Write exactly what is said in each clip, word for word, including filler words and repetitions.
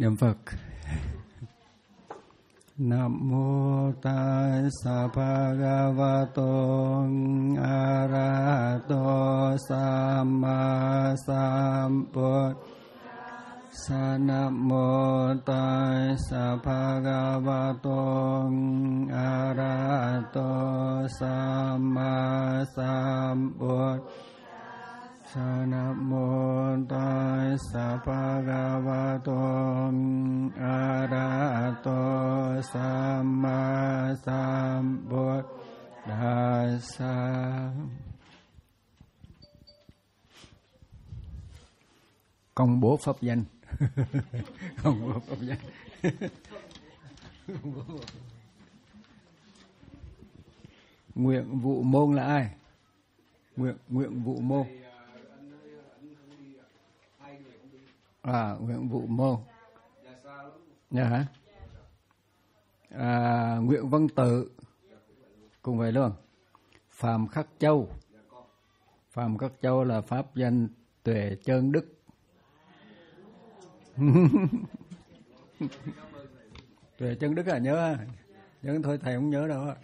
Niệm Phật. Nam mô Tassa Bhagavato Arahato Samma Sambuddhassa. Nam mô Tassa Bhagavato Arahato Samma Sambuddhassa. Nam mô Tassa Bhagavato Arahato Samma Sambuddhassa. Công bố pháp danh. Công bố pháp danh. Nguyện vụ môn là ai? Nguyện nguyện vụ môn. À, nguyện vụ môn. Dạ hả? À, Nguyễn Văn Tự cùng vậy luôn. Phạm Khắc Châu. Phạm Khắc Châu là pháp danh Tuệ Chân Đức. Tuệ Chân Đức à, nhớ à? Nhớ thôi thầy không nhớ đâu.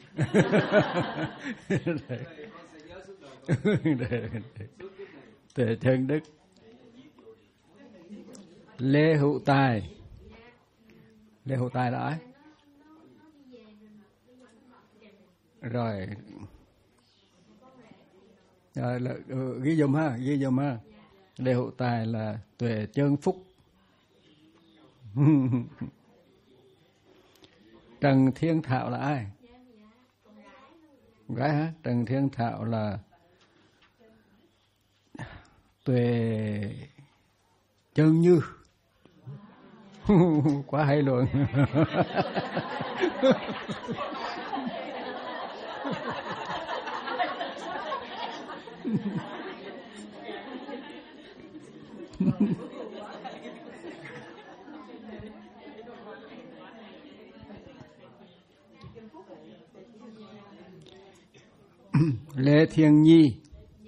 Tuệ Chân Đức. Lê Hữu Tài. Lê Hữu Tài là ai? Rồi, rồi là, ừ, ghi dùm ha, ghi dùm ha. Lê Hữu Tài là Tuệ Chân Phúc. Trần Thiên Thảo là ai? Gái hả? Trần Thiên Thảo là Tuệ Chân Như. Quá hay luôn. Lê Thiên Nhi.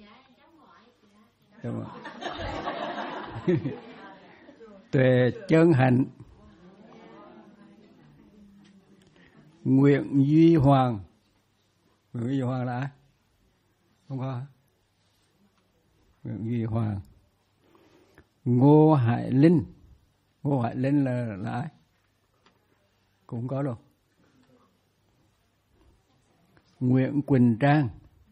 Tuệ Chân Hạnh. Nguyễn Duy Hoàng. Nguyễn Duy Hoàng là ai? Không có hả? Nguyễn Duy Hoàng. Ngô Hải Linh. Ngô Hải Linh là, là ai? Cũng có luôn. Nguyễn Quỳnh Trang.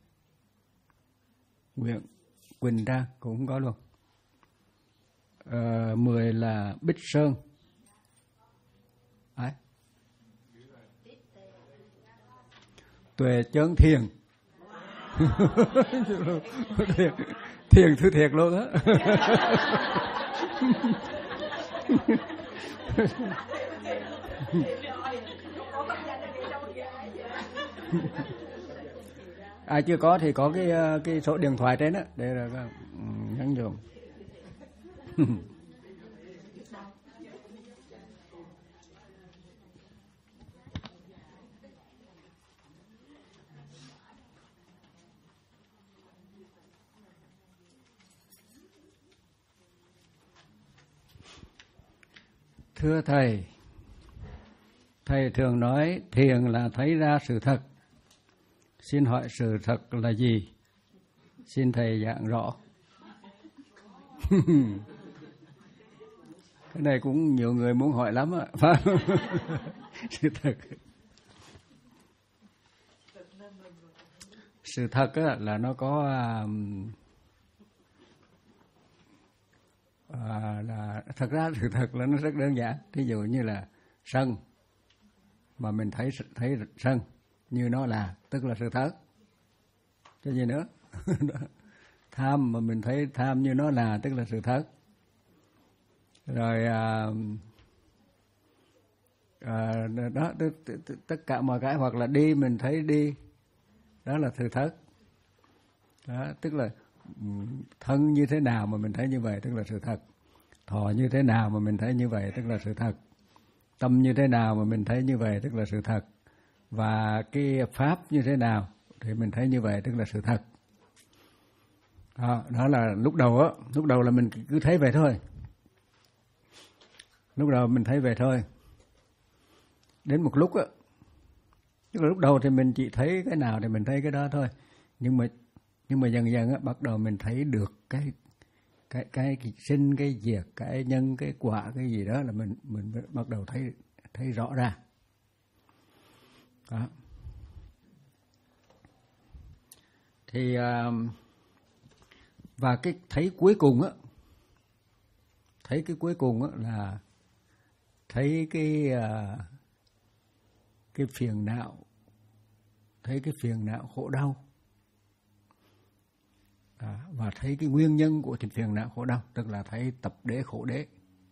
Nguyễn Quỳnh Trang cũng có luôn. À, mười là Bích Sơn. Ai? Tuệ Chân Thiền. thiền, thiền thứ thiệt luôn á. Ai chưa có thì có cái cái số điện thoại trên đó để là nhắn dùm. Thưa thầy, thầy thường nói thiền là thấy ra sự thật. Xin hỏi sự thật là gì? Xin thầy giảng rõ. Cái này cũng nhiều người muốn hỏi lắm ạ. Sự thật. Sự thật á, là nó có à, là thật ra sự thật là nó rất đơn giản. Ví dụ như là sân, mà mình thấy thấy sân như nó là, tức là sự thật. Cái gì nữa? Tham mà mình thấy tham như nó là, tức là sự thật. Rồi à, à, đó t, t, t, tất cả mọi cái, hoặc là đi mình thấy đi, đó là sự thật. Đó, tức là thân như thế nào mà mình thấy như vậy, tức là sự thật. Thọ như thế nào mà mình thấy như vậy, tức là sự thật. Tâm như thế nào mà mình thấy như vậy, tức là sự thật. Và cái pháp như thế nào thì mình thấy như vậy, tức là sự thật. Đó, đó là lúc đầu á, lúc đầu là mình cứ thấy vậy thôi. lúc đầu mình thấy về thôi. Đến một lúc á, tức là lúc đầu thì mình chỉ thấy cái nào thì mình thấy cái đó thôi. Nhưng mà nhưng mà dần dần á, bắt đầu mình thấy được cái cái cái, cái sinh, cái diệt, cái nhân, cái quả, cái gì đó là mình mình bắt đầu thấy thấy rõ ra. Đó. Thì và cái thấy cuối cùng á, thấy cái cuối cùng á là thấy cái cái phiền não, thấy cái phiền não khổ đau. À, và thấy cái nguyên nhân của cái phiền não khổ đau, tức là thấy tập đế khổ đế.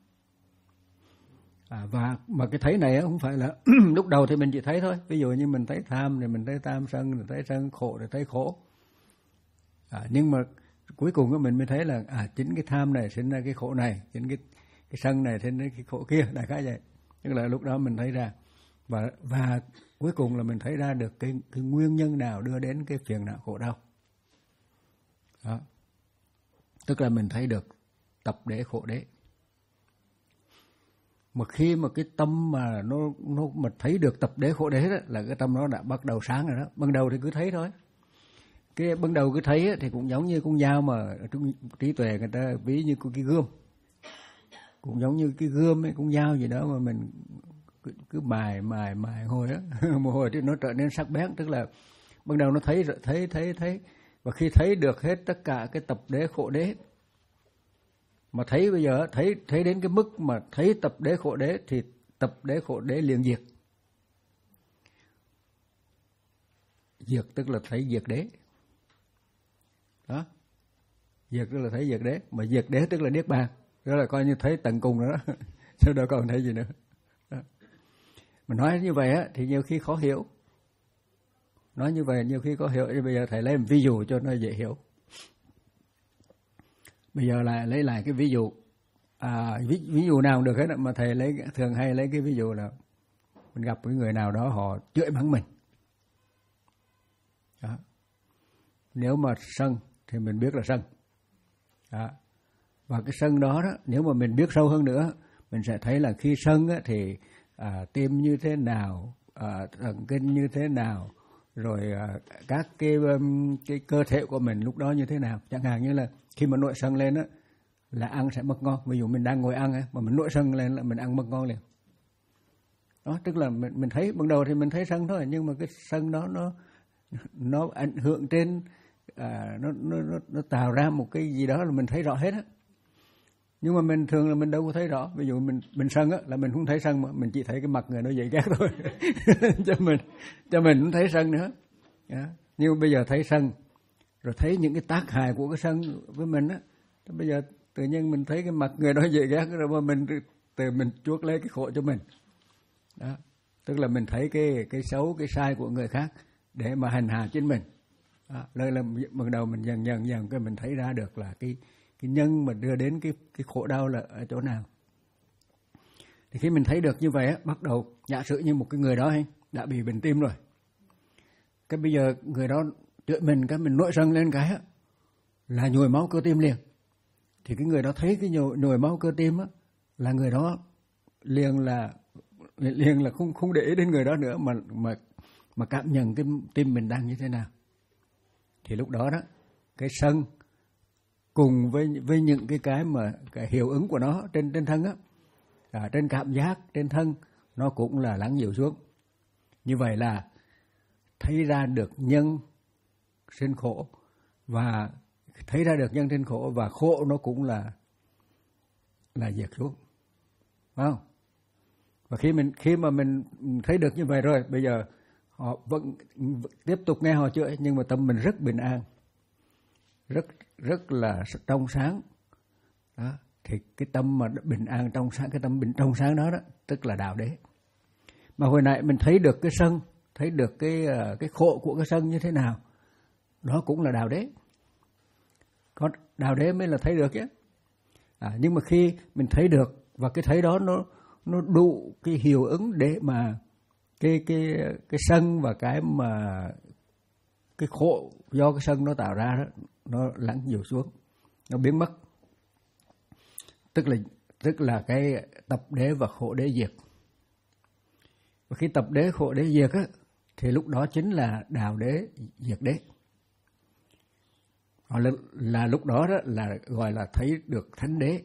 À, và mà cái thấy này không phải là lúc đầu thì mình chỉ thấy thôi. Ví dụ như mình thấy tham thì mình thấy tham, sân thì thấy sân, khổ thì thấy khổ. À, nhưng mà cuối cùng của mình mới thấy là à, chính cái tham này sinh ra cái khổ này, chính cái cái sân này sinh ra cái khổ kia, đại khái vậy. Tức là lúc đó mình thấy ra và và cuối cùng là mình thấy ra được cái cái nguyên nhân nào đưa đến cái phiền não khổ đau. Đó. Tức là mình thấy được tập đế khổ đế. Mà khi mà cái tâm mà nó nó mà thấy được tập đế khổ đế đó, là cái tâm nó đã bắt đầu sáng rồi đó. Ban đầu thì cứ thấy thôi. Cái ban đầu cứ thấy thì cũng giống như con dao mà trong trí tuệ người ta ví như cái gươm. Cũng giống như cái gươm ấy, con dao gì đó mà mình cứ, cứ mài mài mài hồi á, một hồi thì nó trở nên sắc bén, tức là ban đầu nó thấy thấy thấy thấy và khi thấy được hết tất cả cái tập đế khổ đế, mà thấy bây giờ thấy thấy đến cái mức mà thấy tập đế khổ đế thì tập đế khổ đế liền diệt. Diệt tức là thấy diệt đế. Đó. Diệt tức là thấy diệt đế, mà diệt đế tức là niết bàn. Đó là coi như thấy tận cùng rồi đó. Sau đó còn thấy gì nữa. Đó. Mình nói như vậy á thì nhiều khi khó hiểu. Nói như vậy nhiều khi khó hiểu, thì bây giờ thầy lấy một ví dụ cho nó dễ hiểu. Bây giờ lại lấy lại cái ví dụ, à, ví, ví dụ nào cũng được hết, mà thầy lấy thường hay lấy cái ví dụ là mình gặp với người nào đó họ chửi mắng mình. Đó. Nếu mà sân thì mình biết là sân. Đó. Và cái sân đó, đó, nếu mà mình biết sâu hơn nữa, mình sẽ thấy là khi sân á, thì à, tim như thế nào, à, thần kinh như thế nào, rồi à, các cái, um, cái cơ thể của mình lúc đó như thế nào. Chẳng hạn như là khi mà nổi sân lên á, là ăn sẽ mất ngon. Ví dụ mình đang ngồi ăn á, mà mình nổi sân lên là mình ăn mất ngon liền. Đó, tức là mình, mình thấy, ban đầu thì mình thấy sân thôi, nhưng mà cái sân đó nó nó ảnh hưởng trên, à, nó, nó, nó, nó tạo ra một cái gì đó là mình thấy rõ hết á. Nhưng mà mình thường là mình đâu có thấy rõ. Ví dụ mình mình sân á, là mình không thấy sân mà mình chỉ thấy cái mặt người nó dậy ghét thôi. cho mình cho mình không thấy sân nữa. Yeah. Nhưng mà bây giờ thấy sân, rồi thấy những cái tác hại của cái sân với mình á, bây giờ tự nhiên mình thấy cái mặt người đó dậy ghét, rồi mà mình từ mình chuốc lấy cái khổ cho mình. Đó. Tức là mình thấy cái cái xấu, cái sai của người khác để mà hành hạ chính mình. Đó. Đây là ban đầu mình dần dần dần cái mình thấy ra được là cái cái nhân mà đưa đến cái cái khổ đau là ở chỗ nào. Thì khi mình thấy được như vậy á, bắt đầu giả sử như một cái người đó hay đã bị bệnh tim rồi. Cái bây giờ người đó chửi mình, cái mình nổi sân lên cái á, là nhồi máu cơ tim liền. Thì cái người đó thấy cái nhồi, nhồi máu cơ tim á, là người đó liền là liền là không không để ý đến người đó nữa, mà mà mà cảm nhận cái tim mình đang như thế nào. Thì lúc đó đó, cái sân cùng với với những cái cái mà cái hiệu ứng của nó trên trên thân á, à, trên cảm giác trên thân, nó cũng là lắng dịu xuống. Như vậy là thấy ra được nhân sinh khổ, và thấy ra được nhân sinh khổ và khổ nó cũng là là diệt xuống, phải không? Và khi mình khi mà mình thấy được như vậy rồi, bây giờ họ vẫn tiếp tục nghe họ chửi, nhưng mà tâm mình rất bình an, rất rất là trong sáng. Đó. Thì cái tâm mà bình an trong sáng, cái tâm bình trong sáng đó đó, tức là đạo đế. Mà hồi nãy mình thấy được cái sân, thấy được cái cái khổ của cái sân như thế nào, đó cũng là đạo đế. Còn đạo đế mới là thấy được chứ. À, nhưng mà khi mình thấy được và cái thấy đó nó nó đủ cái hiệu ứng để mà cái cái cái sân và cái mà cái khổ do cái sân nó tạo ra đó, nó lắng dịu xuống, nó biến mất. Tức là tức là cái tập đế và khổ đế diệt. Và khi tập đế khổ đế diệt á, thì lúc đó chính là đạo đế diệt đế. Hoặc là, là lúc đó, đó là gọi là thấy được thánh đế.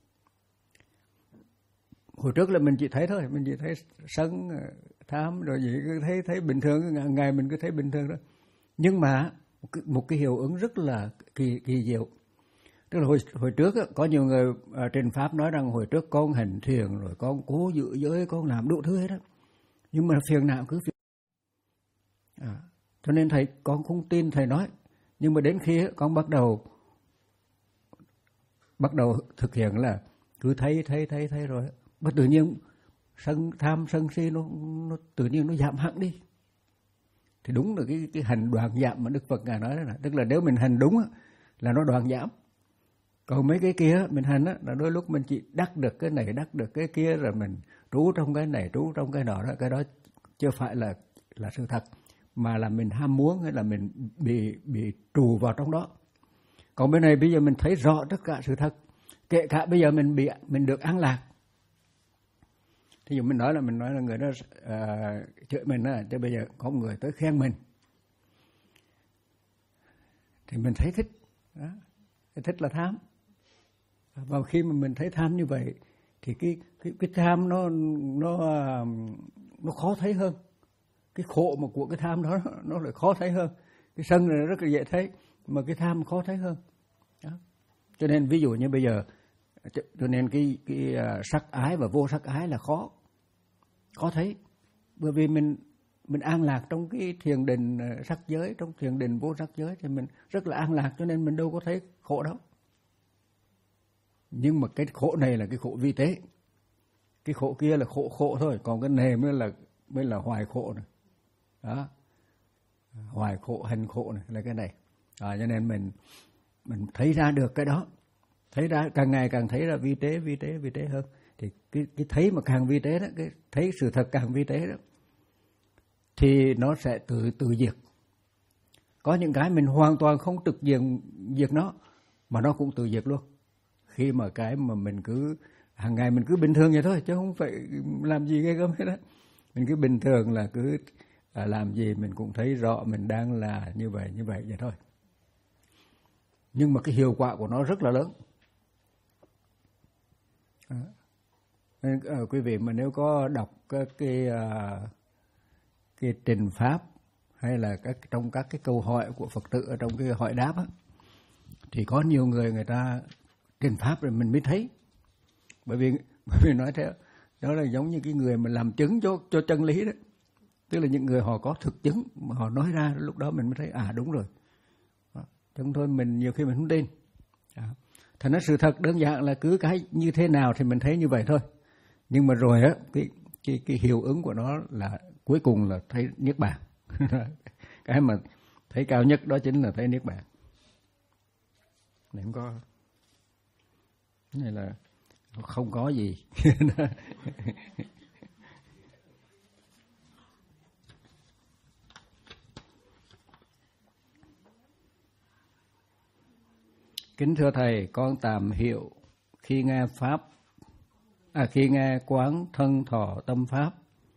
Hồi trước là mình chỉ thấy thôi, mình chỉ thấy sân, tham rồi gì cứ thấy thấy bình thường, ngày, ngày mình cứ thấy bình thường đó. Nhưng mà một cái hiệu ứng rất là kỳ kỳ diệu. Tức là hồi hồi trước có nhiều người uh, trên pháp nói rằng hồi trước con hành thiền rồi con cố giữ giới, con làm đủ thứ hết đó. Nhưng mà phiền não cứ phiền. À, cho nên thầy con không tin thầy nói. Nhưng mà đến khi con bắt đầu bắt đầu thực hiện là cứ thấy thấy thấy thấy rồi, bất tự nhiên sân tham sân si nó nó tự nhiên nó giảm hẳn đi. Thì đúng là cái cái hành đoạn giảm mà Đức Phật ngài nói đó là, tức là nếu mình hành đúng là nó đoạn giảm. Còn mấy cái kia mình hành á, là đôi lúc mình chỉ đắc được cái này, đắc được cái kia, rồi mình trú trong cái này, trú trong cái nọ đó, cái đó chưa phải là là sự thật, mà là mình ham muốn hay là mình bị bị trù vào trong đó. Còn bên này bây giờ mình thấy rõ tất cả sự thật, kể cả bây giờ mình bị mình được an lạc. Thí dụ mình nói là mình nói là người đó uh, chửi mình á, chứ bây giờ có người tới khen mình thì mình thấy thích đó. Cái thích là tham. Và khi mà mình thấy tham như vậy thì cái cái cái tham nó nó nó khó thấy hơn. Cái khổ mà của cái tham đó nó lại khó thấy hơn. Cái sân này rất là dễ thấy, mà cái tham khó thấy hơn. Đó. Cho nên ví dụ như bây giờ, cho nên cái cái sắc ái và vô sắc ái là khó khó thấy, bởi vì mình mình an lạc trong cái thiền định sắc giới, trong thiền định vô sắc giới thì mình rất là an lạc, cho nên mình đâu có thấy khổ đâu. Nhưng mà cái khổ này là cái khổ vi tế, cái khổ kia là khổ khổ thôi, còn cái này mới là mới là hoài khổ này. Đó, hoài khổ, hành khổ này là cái này. À, cho nên mình mình thấy ra được cái đó, thấy ra càng ngày càng thấy ra vi tế, vi tế, vi tế hơn. Thì cái cái thấy mà càng vi tế đó, cái thấy sự thật càng vi tế đó, thì nó sẽ tự tự diệt. Có những cái mình hoàn toàn không trực diện diệt nó, mà nó cũng tự diệt luôn. Khi mà cái mà mình cứ hàng ngày mình cứ bình thường vậy thôi, chứ không phải làm gì ghê gớm hết đó. Mình cứ bình thường là cứ à, làm gì mình cũng thấy rõ mình đang là như vậy, như vậy vậy thôi. Nhưng mà cái hiệu quả của nó rất là lớn. À, nên, à, quý vị mà nếu có đọc cái cái, à, cái trình pháp hay là các trong các cái câu hỏi của Phật tử ở trong cái hỏi đáp á, thì có nhiều người người ta trình pháp rồi mình mới thấy. Bởi vì bởi vì nói thế đó là giống như cái người mà làm chứng cho cho chân lý đó. Tức là những người họ có thực chứng mà họ nói ra, lúc đó mình mới thấy à đúng rồi. Chẳng thôi mình nhiều khi mình không tin. Thành ra sự thật đơn giản là cứ cái như thế nào thì mình thấy như vậy thôi. Nhưng mà rồi á, cái cái cái hiệu ứng của nó là cuối cùng là thấy niết bàn. Cái mà thấy cao nhất đó chính là thấy niết bàn. Này không có, này là không có gì. Kính thưa thầy, con tạm hiểu khi nghe pháp, à khi nghe quán thân thọ tâm pháp,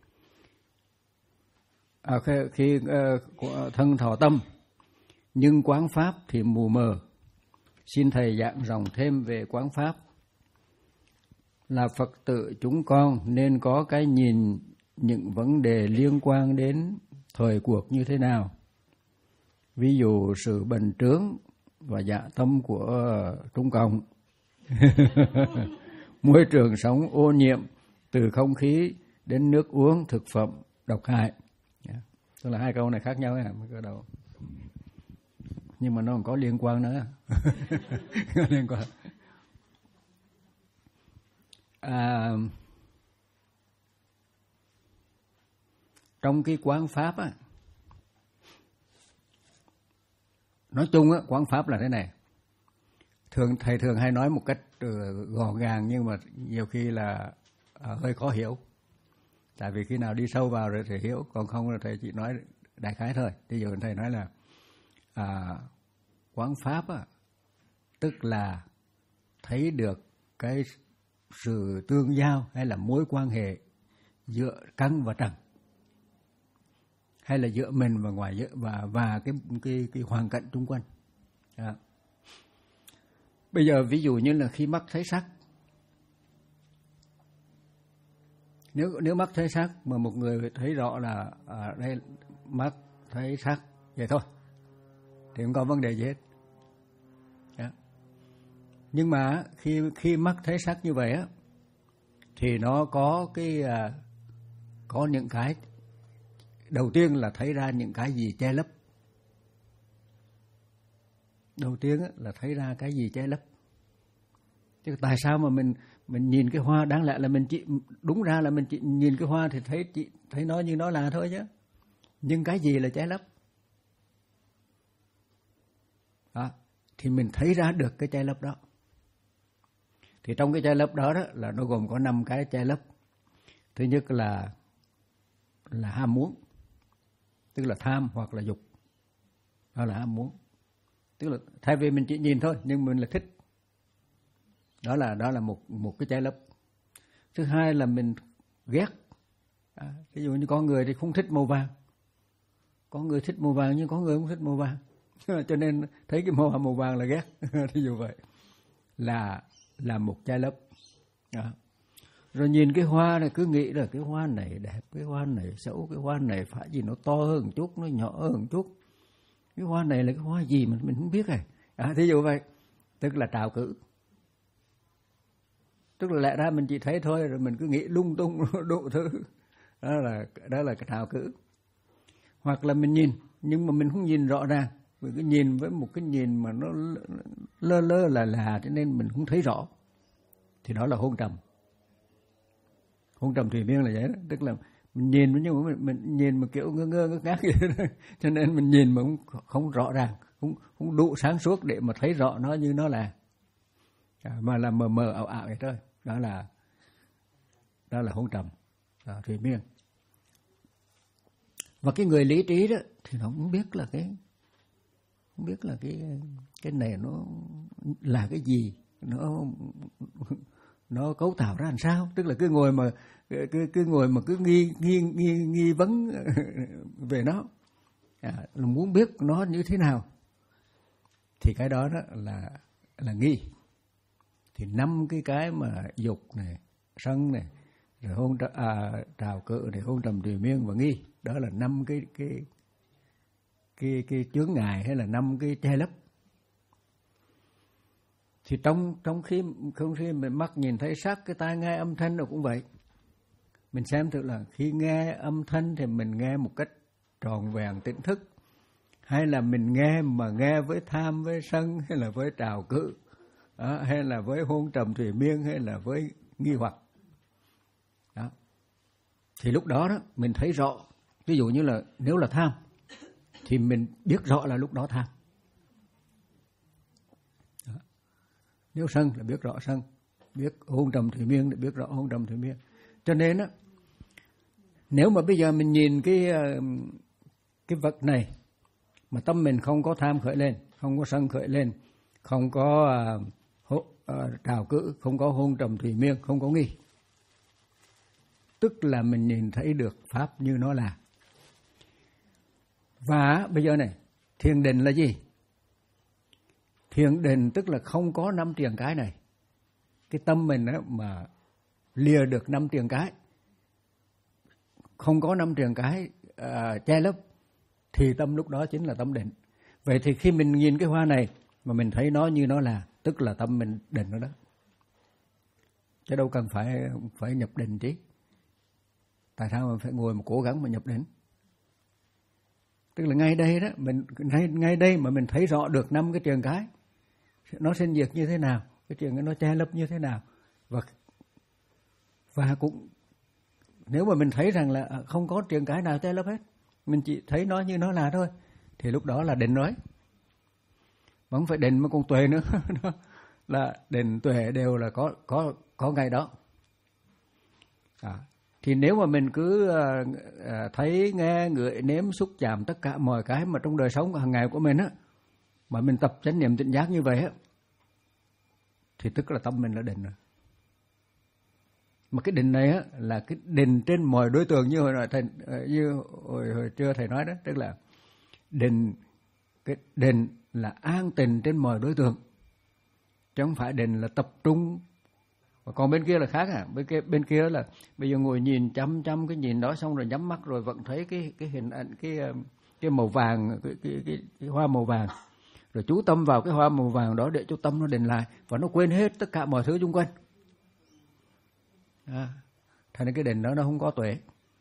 à khi, khi uh, thân thọ tâm, nhưng quán pháp thì mù mờ. Xin thầy giảng rộng thêm về quán pháp. Là Phật tử chúng con nên có cái nhìn những vấn đề liên quan đến thời cuộc như thế nào? Ví dụ sự bành trướng và dạ tâm của Trung Cộng, môi trường sống ô nhiễm từ không khí đến nước uống, thực phẩm độc hại. Tức là hai câu này khác nhau ấy, mấy cái đầu. Nhưng mà nó còn có liên quan nữa. Có liên quan. À, trong cái quán pháp á, nói chung á, quán pháp là thế này. Thường thầy thường hay nói một cách uh, gọn gàng, nhưng mà nhiều khi là uh, hơi khó hiểu. Tại vì khi nào đi sâu vào rồi thì hiểu, còn không là thầy chỉ nói đại khái thôi. Ví dụ thầy nói là à, quán pháp á, tức là thấy được cái sự tương giao hay là mối quan hệ giữa căn và trần, hay là giữa mình và ngoài giữa và và cái cái cái hoàn cảnh xung quanh. Đó. Bây giờ ví dụ như là khi mắt thấy sắc, nếu nếu mắt thấy sắc mà một người thấy rõ là à, đây mắt thấy sắc vậy thôi thì không có vấn đề gì hết. Đó. Nhưng mà khi khi mắt thấy sắc như vậy á thì nó có cái à, có những cái đầu tiên là thấy ra những cái gì che lấp. Đầu tiên á, là thấy ra cái gì che lấp. Chứ tại sao mà mình mình nhìn cái hoa, đáng lẽ là mình chỉ đúng ra là mình chỉ nhìn cái hoa thì thấy chỉ thấy nó như nó là thôi chứ. Nhưng cái gì là che lấp? Đó, thì mình thấy ra được cái che lấp đó. Thì trong cái che lấp đó, đó là nó gồm có năm cái che lấp. Thứ nhất là là ham muốn, tức là tham hoặc là dục. Đó là ham muốn. Tức là thay vì mình chỉ nhìn thôi nhưng mình là thích. Đó là đó là một một cái che lấp. Thứ hai là mình ghét. À, ví dụ như có người thì không thích màu vàng, có người thích màu vàng nhưng có người không thích màu vàng, cho nên thấy cái màu màu vàng là ghét. Thí dụ vậy là là một che lấp. Đó. Rồi nhìn cái hoa này cứ nghĩ là cái hoa này đẹp, cái hoa này xấu, cái hoa này phải gì nó to hơn một chút, nó nhỏ hơn một chút. Cái hoa này là cái hoa gì mà mình không biết này. À, thí dụ vậy, tức là trào cử. Tức là lẽ ra mình chỉ thấy thôi rồi mình cứ nghĩ lung tung đủ thứ. Đó là đó là cái trào cử. Hoặc là mình nhìn nhưng mà mình không nhìn rõ ràng, mình cứ nhìn với một cái nhìn mà nó lơ lơ là là cho nên mình không thấy rõ. Thì đó là hôn trầm. Hôn trầm thủy miên là vậy đó, tức là mình nhìn nhưng mà mình, mình nhìn mà kiểu ngơ ngơ ngơ ngác vậy đó. Cho nên mình nhìn mà không không rõ ràng, không không đủ sáng suốt để mà thấy rõ nó như nó là. À, mà là mờ mờ ảo ảo vậy thôi. Đó là đó là hôn trầm, đó, thủy miên. Và cái người lý trí đó thì nó không biết là cái không biết là cái cái này nó là cái gì, nó nó cấu tạo ra làm sao, tức là cứ ngồi mà cứ cứ ngồi mà cứ nghi nghi nghi nghi vấn về nó, à, là muốn biết nó như thế nào, thì cái đó đó là là nghi. Thì năm cái cái mà dục này, sân này, rồi hôn à, trào cự này, hôn trầm thủy miên và nghi, đó là năm cái cái cái cái chướng ngại hay là năm cái che lấp. Thì trong trong khi không khi mình mắt nhìn thấy sắc, cái tai nghe âm thanh rồi cũng vậy. Mình xem thử là khi nghe âm thanh thì mình nghe một cách tròn vẹn tỉnh thức, hay là mình nghe mà nghe với tham, với sân, hay là với trào cự, đó, hay là với hôn trầm thủy miên, hay là với nghi hoặc. Đó. Thì lúc đó đó mình thấy rõ. Ví dụ như là nếu là tham thì mình biết rõ là lúc đó tham. Đó. Nếu sân là biết rõ sân, biết hôn trầm thủy miên thì biết rõ hôn trầm thủy miên. Cho nên á, nếu mà bây giờ mình nhìn cái cái vật này mà tâm mình không có tham khởi lên, không có sân khởi lên, không có uh, uh, trào cự, không có hôn trầm thủy miên, không có nghi, tức là mình nhìn thấy được pháp như nó là. Và bây giờ này, thiền định là gì? Thiền định tức là không có năm triền cái này. Cái tâm mình đó mà lìa được năm triền cái, không có năm triền cái uh, che lấp, thì tâm lúc đó chính là tâm định. Vậy thì khi mình nhìn cái hoa này mà mình thấy nó như nó là, tức là tâm mình định nó đó. Chứ đâu cần phải phải nhập định chứ. Tại sao mà phải ngồi mà cố gắng mà nhập định? Tức là ngay đây đó, mình ngay, ngay đây mà mình thấy rõ được năm cái triền cái, nó sinh diệt như thế nào, cái triền cái nó che lấp như thế nào, và và cũng nếu mà mình thấy rằng là không có triền cái nào che lấp hết, mình chỉ thấy nó như nó là thôi, thì lúc đó là định rồi. Mà không phải định mà còn tuệ nữa. Là định tuệ đều là có có có ngày đó. À, thì nếu mà mình cứ uh, uh, thấy, nghe, ngửi, nếm, xúc, chạm tất cả mọi cái mà trong đời sống hàng ngày của mình á, mà mình tập chánh niệm tỉnh giác như vậy á, thì tức là tâm mình là định rồi. Mà cái định này á, là cái định trên mọi đối tượng, như hồi nói thầy, như hồi, hồi trưa thầy nói đó, tức là định, cái định là an tịnh trên mọi đối tượng, chứ không phải định là tập trung. Và còn bên kia là khác à, bên kia bên kia là bây giờ ngồi nhìn chăm chăm cái nhìn đó, xong rồi nhắm mắt rồi vẫn thấy cái cái hình ảnh, cái cái màu vàng, cái cái cái, cái hoa màu vàng, rồi chú tâm vào cái hoa màu vàng đó để cho tâm nó định lại, và nó quên hết tất cả mọi thứ xung quanh. À, thành ra cái định đó nó không có tuệ,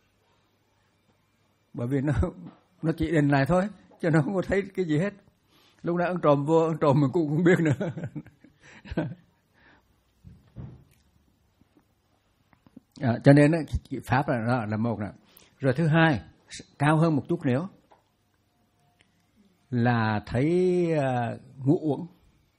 bởi vì nó nó chỉ định lại thôi, cho nó không có thấy cái gì hết. Lúc nào ông trộm vô, ông trộm mình cũng không biết nữa. À, cho nên pháp là đó là một nè. Rồi thứ hai, cao hơn một chút nữa là thấy uh, ngũ uẩn.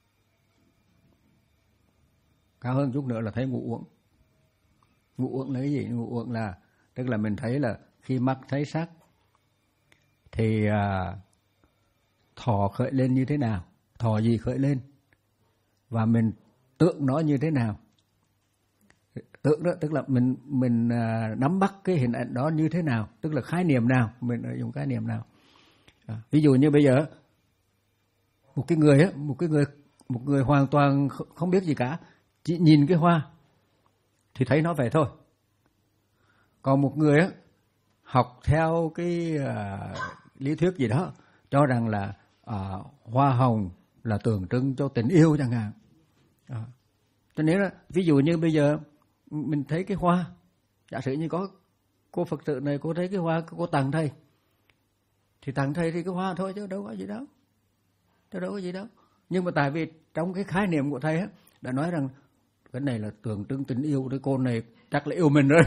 Cao hơn chút nữa là thấy ngũ uẩn. Ngũ uẩn là cái gì? Ngũ uẩn là tức là mình thấy là khi mắt thấy sắc thì uh, thọ khởi lên như thế nào, thọ gì khởi lên, và mình tượng nó như thế nào. Tượng đó tức là mình mình uh, nắm bắt cái hình ảnh đó như thế nào, tức là khái niệm nào, mình dùng khái niệm nào. À, ví dụ như bây giờ một cái người á, một cái người một người hoàn toàn không biết gì cả, chỉ nhìn cái hoa thì thấy nó vậy thôi. Còn một người á học theo cái uh, lý thuyết gì đó, cho rằng là uh, hoa hồng là tượng trưng cho tình yêu chẳng hạn. À, cho nên là ví dụ như bây giờ mình thấy cái hoa, giả sử như có cô Phật tử này, cô thấy cái hoa, cô tặng thầy, thì tặng thầy thì cái hoa thôi, chứ đâu có gì đâu, chứ đâu có gì đâu. Nhưng mà tại vì trong cái khái niệm của thầy á, đã nói rằng cái này là tượng trưng tình yêu, cái cô này chắc là yêu mình rồi.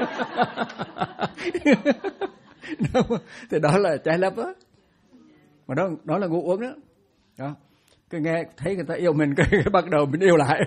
Thì đó là trái lập á, mà đó đó là ngũ uẩn đó. Đó, cái nghe thấy người ta yêu mình, cái, cái bắt đầu mình yêu lại.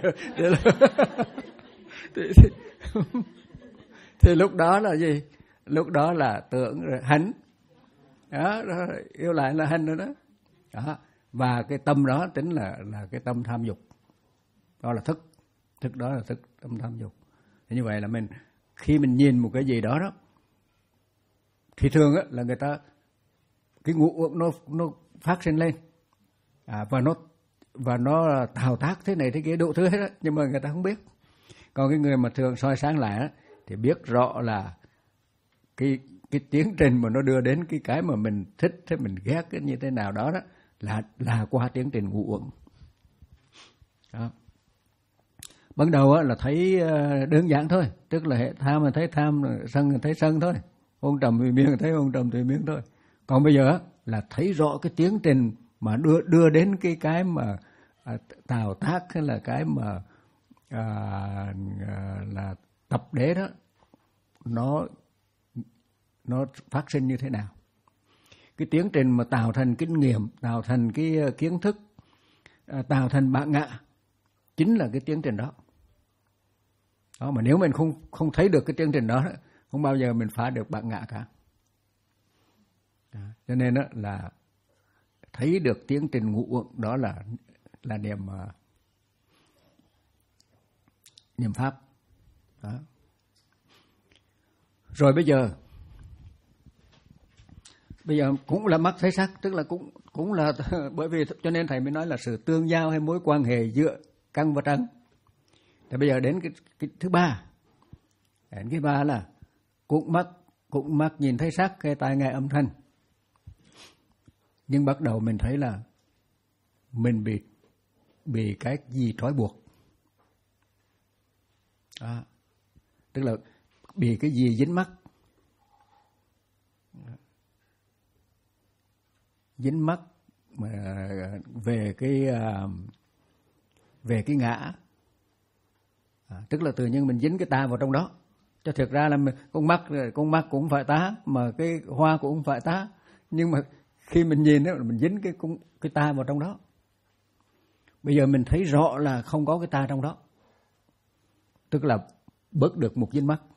thì, thì, thì lúc đó là gì? Lúc đó là tưởng rồi hành. Đó, đó, yêu lại là hành rồi đó. Đó. Và cái tâm đó tính là là cái tâm tham dục. Đó là thức. Thức đó là thức tâm tham dục. Thì như vậy là mình khi mình nhìn một cái gì đó đó, thì thường á là người ta cái ngũ uẩn nó nó phát sinh lên. À, và nó và nó thao tác thế này thế kia đủ thứ hết đó, nhưng mà người ta không biết. Còn cái người mà thường soi sáng lại đó, thì biết rõ là cái cái tiến trình mà nó đưa đến cái cái mà mình thích thế mình ghét cái như thế nào đó đó là là qua tiến trình ngũ uẩn. Đó. Ban đầu á là thấy đơn giản thôi, tức là hệ tham là thấy tham, sân là thấy sân thôi, hôn trầm thùy miên là thấy hôn trầm thùy miên thôi. Còn bây giờ là thấy rõ cái tiến trình mà đưa đưa đến cái cái mà à, tạo tác hay là cái mà à, à, là tập đế đó, nó nó phát sinh như thế nào. Cái tiến trình mà tạo thành kinh nghiệm, tạo thành cái kiến thức, à, tạo thành bản ngã, chính là cái tiến trình đó. Đó, mà nếu mình không không thấy được cái tiến trình đó, không bao giờ mình phá được bản ngã cả. Đó, cho nên đó là thấy được tiến trình ngũ uẩn, đó là là niệm uh, niệm pháp. Đó. Rồi bây giờ bây giờ cũng là mắt thấy sắc, tức là cũng cũng là bởi vì cho nên thầy mới nói là sự tương giao hay mối quan hệ giữa căn và trần. Thì bây giờ đến cái, cái thứ ba, đến cái ba là cũng mắt cũng mắt nhìn thấy sắc, cái tai nghe âm thanh. Nhưng bắt đầu mình thấy là mình bị bị cái gì trói buộc. À, tức là bị cái gì dính mắc. Dính mắc mà về cái về cái ngã. À, tức là tự nhiên mình dính cái ta vào trong đó. Cho thực ra là mình, con mắt con mắt cũng phải tá, mà cái hoa cũng phải tá, nhưng mà khi mình nhìn đó, mình dính cái cái ta vào trong đó. Bây giờ mình thấy rõ là không có cái ta trong đó, tức là bớt được một dính mắc.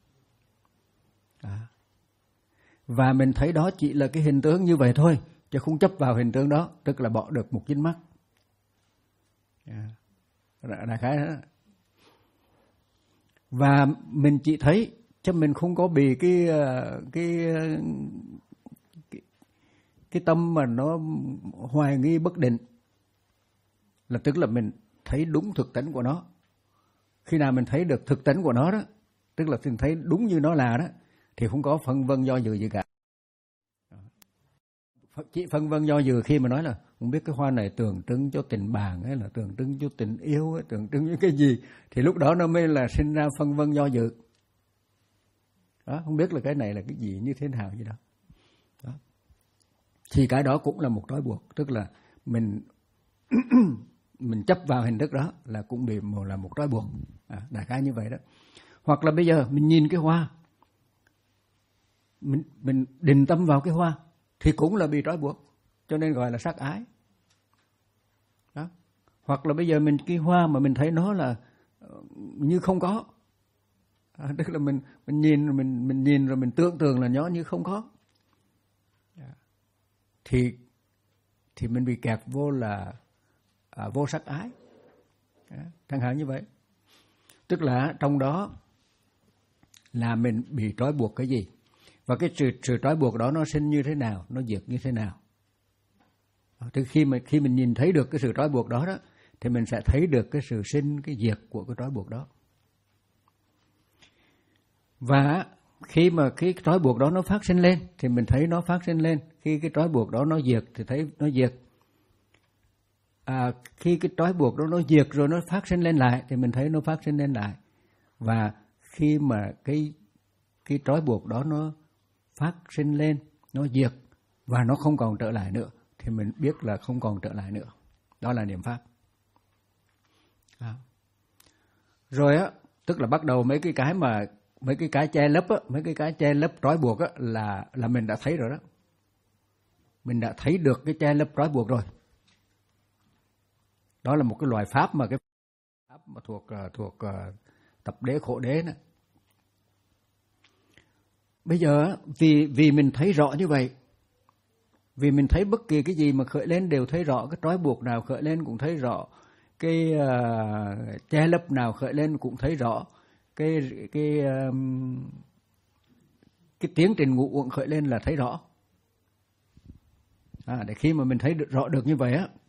À. Và mình thấy đó chỉ là cái hình tướng như vậy thôi, chứ không chấp vào hình tướng đó, tức là bỏ được một dính mắc. À. Đại khái đó. Và mình chỉ thấy, chứ mình không có bị cái cái cái, cái tâm mà nó hoài nghi bất định, là tức là mình thấy đúng thực tính của nó. Khi nào mình thấy được thực tính của nó đó, tức là mình thấy đúng như nó là đó, thì không có phân vân do dự gì cả. Chỉ phân vân do dự khi mà nói là không biết cái hoa này tượng trưng cho tình bạn hay là tượng trưng cho tình yêu hay tượng trưng cho cái gì, thì lúc đó nó mới là sinh ra phân vân do dự. Đó, không biết là cái này là cái gì, như thế nào gì đó. Đó. Thì cái đó cũng là một trói buộc, tức là mình mình chấp vào hình thức đó là cũng bị một là một trói buộc. À, đại khái như vậy đó. Hoặc là bây giờ mình nhìn cái hoa, mình mình định tâm vào cái hoa thì cũng là bị trói buộc, cho nên gọi là sắc ái. Đó. Hoặc là bây giờ mình cái hoa mà mình thấy nó là như không có, à, tức là mình mình nhìn mình mình nhìn rồi mình tưởng tượng là nó như không có, thì thì mình bị kẹt vô là à, vô sắc ái. Chẳng hạn như vậy. Tức là trong đó là mình bị trói buộc cái gì, và cái sự, sự trói buộc đó nó sinh như thế nào, nó diệt như thế nào. Thì khi mà khi mình nhìn thấy được cái sự trói buộc đó đó, thì mình sẽ thấy được cái sự sinh, cái diệt của cái trói buộc đó. Và khi mà cái trói buộc đó nó phát sinh lên thì mình thấy nó phát sinh lên. Khi cái trói buộc đó nó diệt thì thấy nó diệt. À, khi cái trói buộc đó nó diệt rồi nó phát sinh lên lại thì mình thấy nó phát sinh lên lại. Và khi mà cái cái trói buộc đó nó phát sinh lên, nó diệt và nó không còn trở lại nữa, thì mình biết là không còn trở lại nữa. Đó là niệm pháp. À. Rồi á, tức là bắt đầu mấy cái cái mà mấy cái cái che lấp á, mấy cái cái che lấp trói buộc á là là mình đã thấy rồi đó. Mình đã thấy được cái che lấp trói buộc rồi. Đó là một cái loại pháp mà cái pháp mà thuộc thuộc uh, tập đế khổ đế đó. Bây giờ vì vì mình thấy rõ như vậy, vì mình thấy bất kỳ cái gì mà khởi lên đều thấy rõ, cái trói buộc nào khởi lên cũng thấy rõ, cái uh, che lấp nào khởi lên cũng thấy rõ, cái cái um, cái tiến trình ngũ uẩn khởi lên là thấy rõ. À, để khi mà mình thấy được, rõ được như vậy á,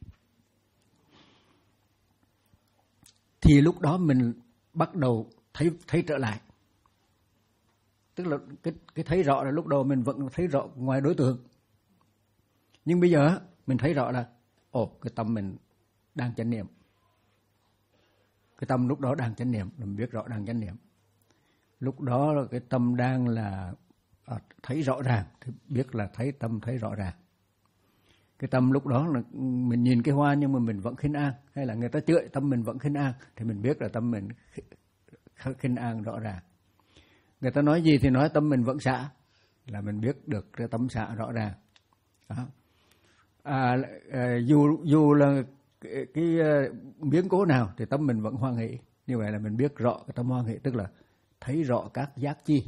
thì lúc đó mình bắt đầu thấy thấy trở lại. Tức là cái cái thấy rõ là lúc đầu mình vẫn thấy rõ ngoài đối tượng. Nhưng bây giờ mình thấy rõ là ồ, cái tâm mình đang chánh niệm. Cái tâm lúc đó đang chánh niệm, mình biết rõ đang chánh niệm. Lúc đó là cái tâm đang là à, thấy rõ ràng thì biết là thấy tâm thấy rõ ràng. Cái tâm lúc đó là mình nhìn cái hoa nhưng mà mình vẫn khinh an, hay là người ta chửi tâm mình vẫn khinh an, thì mình biết là tâm mình khinh an rõ ràng. Người ta nói gì thì nói tâm mình vẫn xả, là mình biết được cái tâm xả rõ ràng. Đó. À, à, dù dù là cái, cái biến cố nào thì tâm mình vẫn hoan hỷ. Như vậy là mình biết rõ cái tâm hoan hỷ, tức là thấy rõ các giác chi.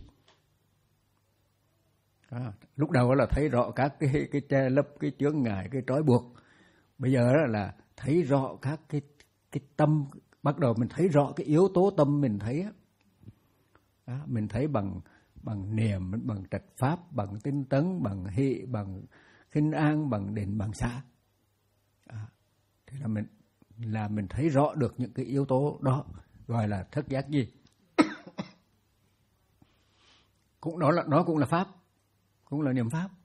À, lúc đầu là thấy rõ các cái cái che lấp, cái chướng ngại, cái trói buộc. Bây giờ là thấy rõ các cái cái tâm, bắt đầu mình thấy rõ cái yếu tố tâm mình thấy á. Đó, mình thấy bằng bằng niệm, bằng trạch pháp, bằng tinh tấn, bằng hỷ, bằng khinh an, bằng định, bằng xả. À, thì là mình là mình thấy rõ được những cái yếu tố đó, gọi là thất giác gì. Cũng đó là nó cũng là pháp, cũng là niệm pháp.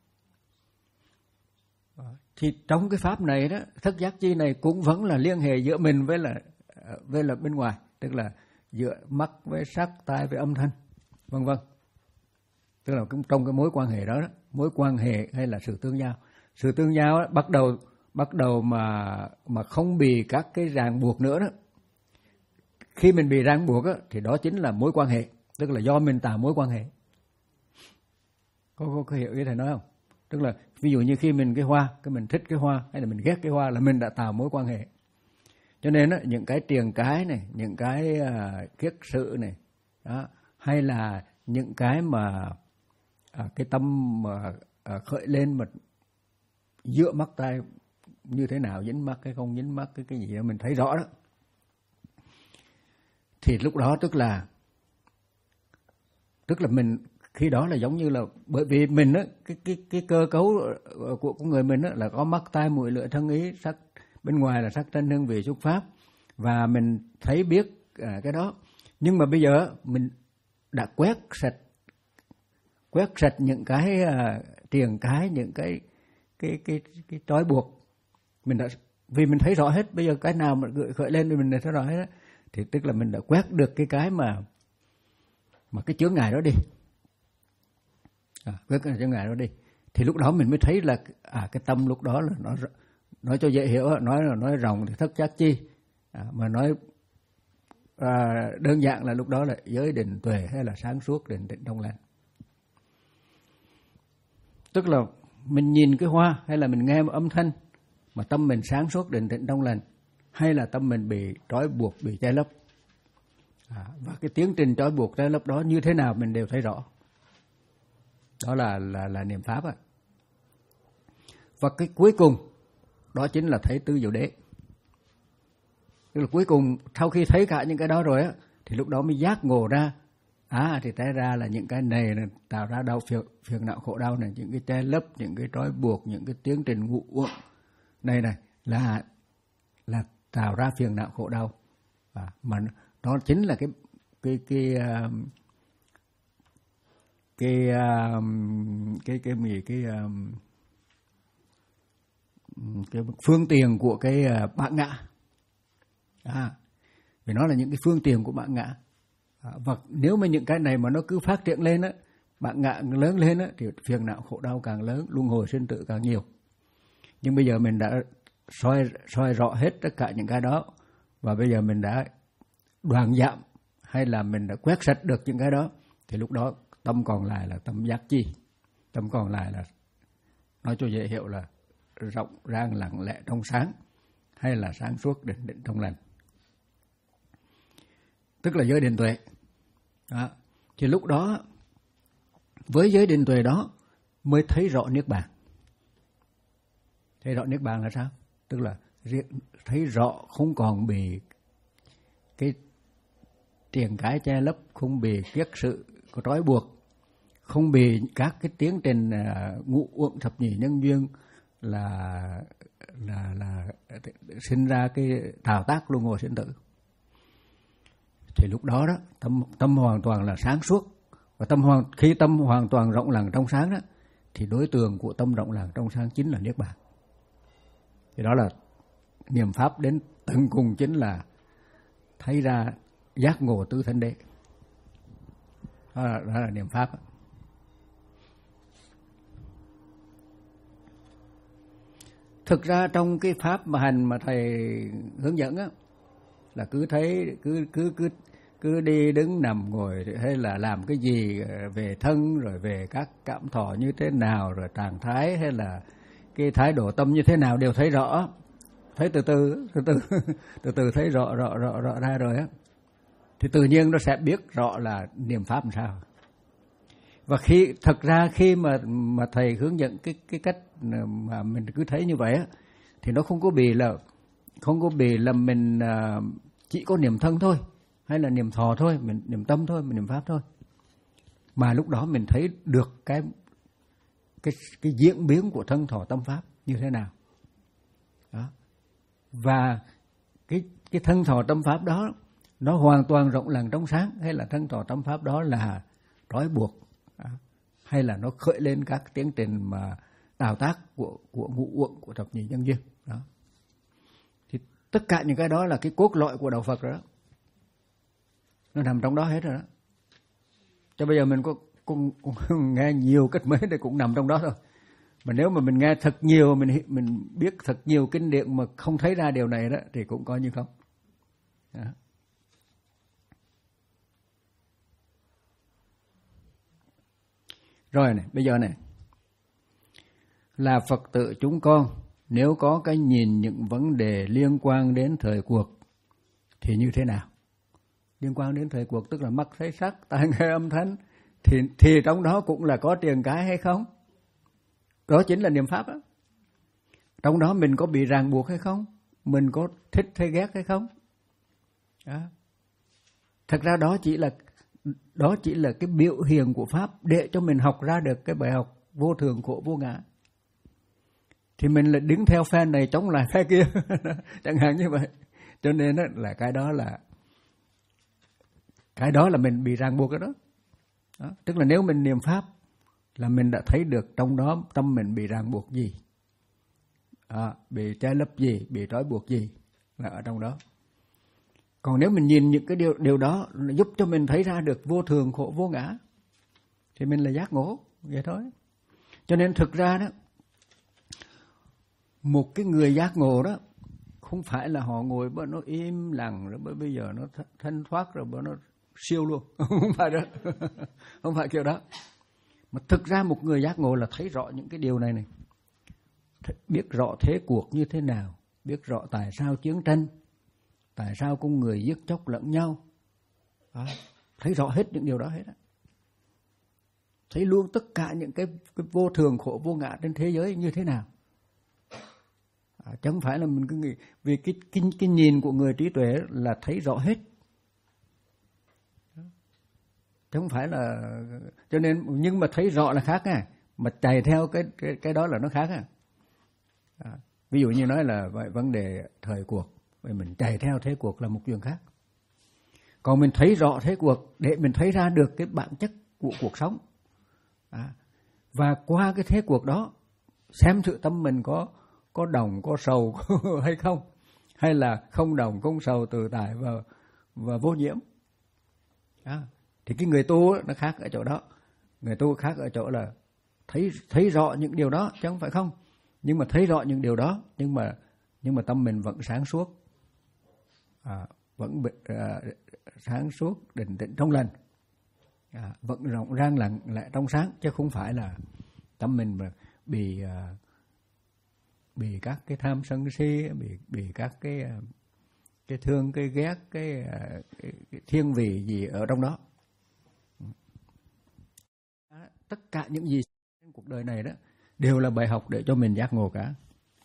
Thì trong cái pháp này đó, thất giác chi này cũng vẫn là liên hệ giữa mình với là với là bên ngoài, tức là giữa mắt với sắc, tai với âm thanh, vân vân. Tức là cũng trong cái mối quan hệ đó, đó, mối quan hệ hay là sự tương giao. Sự tương giao đó, bắt đầu bắt đầu mà mà không bị các cái ràng buộc nữa đó. Khi mình bị ràng buộc đó, thì đó chính là mối quan hệ, tức là do mình tạo mối quan hệ. Có, có, có hiểu ý thầy nói không? Tức là ví dụ như khi mình cái hoa, cái mình thích cái hoa hay là mình ghét cái hoa là mình đã tạo mối quan hệ. Cho nên đó, những cái triền cái này, những cái uh, kiết sự này, đó, hay là những cái mà uh, cái tâm mà uh, khởi lên mà giữa mắt tai như thế nào, dính mắt hay không dính mắt, cái cái gì đó mình thấy rõ đó. Thì lúc đó tức là tức là mình khi đó là giống như là bởi vì mình á, cái cái cái cơ cấu của của người mình á là có mắt tai mũi lưỡi thân ý, sắc bên ngoài là sắc thanh hương vị xúc pháp, và mình thấy biết à, cái đó. Nhưng mà bây giờ mình đã quét sạch quét sạch những cái à, triền cái, những cái cái cái cái trói buộc. Mình đã, vì mình thấy rõ hết, bây giờ cái nào mà gợi khởi lên thì mình đã thấy rõ hết đó. Thì tức là mình đã quét được cái cái mà mà cái chướng ngại đó đi, à, quét cái chướng ngại đó đi, thì lúc đó mình mới thấy là à cái tâm lúc đó là nó nói cho dễ hiểu, nói là nói rộng thì thất giác chi, à, mà nói à, đơn giản là lúc đó là giới định tuệ hay là sáng suốt định tịnh trong lành. Tức là mình nhìn cái hoa hay là mình nghe một âm thanh mà tâm mình sáng suốt định tịnh trong lành, hay là tâm mình bị trói buộc, bị che lấp, à, và cái tiến trình trói buộc che lấp đó như thế nào mình đều thấy rõ. Đó là là là niệm pháp á. Và cái cuối cùng đó chính là thấy tứ diệu đế. Tức là cuối cùng sau khi thấy cả những cái đó rồi á, thì lúc đó mới giác ngộ ra, à thì té ra là những cái này là tạo ra đau phiền, phiền não khổ đau này, những cái che lấp, những cái trói buộc, những cái tiến trình ngụ uẩn này này là là tạo ra phiền não khổ đau, à, mà nó chính là cái cái cái um, cái um, cái cái gì cái um, cái phương tiện của cái uh, bản ngã, à, vì nó là những cái phương tiện của bản ngã, à, và nếu mà những cái này mà nó cứ phát triển lên á, bản ngã lớn lên á, thì phiền não khổ đau càng lớn, luân hồi sinh tử càng nhiều. Nhưng bây giờ mình đã soi soi rõ hết tất cả những cái đó, và bây giờ mình đã đoạn giảm hay là mình đã quét sạch được những cái đó, thì lúc đó tâm còn lại là tâm giác chi, tâm còn lại là nói cho dễ hiểu là rộng rang lặng lẽ trong sáng, hay là sáng suốt định định trong lành, tức là giới định tuệ. Đó. Thì lúc đó với giới định tuệ đó mới thấy rõ niết bàn. Thấy rõ niết bàn là sao? Tức là thấy rõ không còn bị cái triền cái che lấp, không bị kiết sự có trói buộc, không bị các cái tiến trình uh, ngũ uẩn thập nhị nhân duyên là là là sinh ra cái tạo tác luân hồi sinh tử. Thì lúc đó đó tâm tâm hoàn toàn là sáng suốt, và tâm hoàn khi tâm hoàn toàn rộng lặng trong sáng đó, thì đối tượng của tâm rộng lặng trong sáng chính là niết bàn. Thì đó là niệm pháp đến tận cùng, chính là thấy ra giác ngộ tứ thánh đế. Đó là, đó là niệm pháp. Thực ra trong cái pháp mà hành mà thầy hướng dẫn á, là cứ thấy cứ cứ cứ cứ đi đứng nằm ngồi hay là làm cái gì về thân, rồi về các cảm thọ như thế nào, rồi trạng thái hay là cái thái độ tâm như thế nào đều thấy rõ, thấy từ từ từ từ từ từ thấy rõ rõ rõ rõ ra rồi á, thì tự nhiên nó sẽ biết rõ là niệm pháp làm sao. Và khi thật ra khi mà mà thầy hướng dẫn cái cái cách mà mình cứ thấy như vậy á, thì nó không có bị là không có bị là mình uh, chỉ có niệm thân thôi, hay là niệm thọ thôi, mình niệm tâm thôi, mình niệm pháp thôi, mà lúc đó mình thấy được cái cái cái diễn biến của thân thọ tâm pháp như thế nào. Đó. Và cái cái thân thọ tâm pháp đó nó hoàn toàn rộng lặng trong sáng, hay là thân thọ tâm pháp đó là trói buộc, đó, hay là nó khởi lên các tiến trình mà tạo tác của của ngũ uẩn, của thập nhị nhân duyên. Đó. Thì tất cả những cái đó là cái cốt lõi của đạo Phật rồi đó, nó nằm trong đó hết rồi đó. Cho bây giờ mình có cũng, cũng nghe nhiều cách mấy thì cũng nằm trong đó thôi. Mà nếu mà mình nghe thật nhiều, mình mình biết thật nhiều kinh điển mà không thấy ra điều này đó, thì cũng coi như không. Đó. Rồi này, bây giờ này, là Phật tử chúng con nếu có cái nhìn những vấn đề liên quan đến thời cuộc thì như thế nào? Liên quan đến thời cuộc tức là mắt thấy sắc, tai nghe âm thanh, thì thì trong đó cũng là có triền cái hay không? Đó chính là niệm pháp đó. Trong đó mình có bị ràng buộc hay không? Mình có thích hay ghét hay không? Đó. Thật ra đó chỉ là đó chỉ là cái biểu hiện của Pháp để cho mình học ra được cái bài học vô thường khổ vô ngã. Thì mình lại đứng theo phe này chống lại phe kia, chẳng hạn như vậy. Cho nên là cái đó là cái đó là mình bị ràng buộc cái đó. Đó. Tức là nếu mình niệm Pháp là mình đã thấy được trong đó tâm mình bị ràng buộc gì, à, bị che lấp gì, bị trói buộc gì là ở trong đó. Còn nếu mình nhìn những cái điều, điều đó giúp cho mình thấy ra được vô thường khổ vô ngã thì mình là giác ngộ, vậy thôi. Cho nên thực ra đó, một cái người giác ngộ đó không phải là họ ngồi bởi nó im lặng rồi bởi bây giờ nó thanh thoát rồi bởi nó siêu luôn, không phải đó, không phải kiểu đó. Mà thực ra một người giác ngộ là thấy rõ những cái điều này này, biết rõ thế cuộc như thế nào, biết rõ tại sao chiến tranh, tại sao con người giết chóc lẫn nhau, đó. Thấy rõ hết những điều đó hết đó. Thấy luôn tất cả những cái, cái vô thường khổ vô ngã trên thế giới như thế nào. À, chứ không phải là mình cứ nghĩ vì cái, cái, cái nhìn của người trí tuệ là thấy rõ hết, chứ không phải là, cho nên nhưng mà thấy rõ là khác à, mà chạy theo cái cái cái đó là nó khác à. À ví dụ như nói là vậy, vấn đề thời cuộc, vậy mình chạy theo thế cuộc là một chuyện khác. Còn mình thấy rõ thế cuộc để mình thấy ra được cái bản chất của cuộc sống, à, và qua cái thế cuộc đó xem thử tâm mình có có đồng, có sầu hay không, hay là không đồng, không sầu, tự tại và và vô nhiễm. À, thì cái người tu nó khác ở chỗ đó. Người tu khác ở chỗ là thấy thấy rõ những điều đó chứ không phải không. Nhưng mà thấy rõ những điều đó, nhưng mà nhưng mà tâm mình vẫn sáng suốt, à, vẫn à, sáng suốt, định tĩnh trong lành, à, vẫn rộng rang lặng lẽ trong sáng, chứ không phải là tâm mình bị à, bị các cái tham sân si, bị bị các cái cái thương, cái ghét, cái, cái, cái thiên vị gì ở trong đó. Tất cả những gì trên cuộc đời này đó đều là bài học để cho mình giác ngộ cả.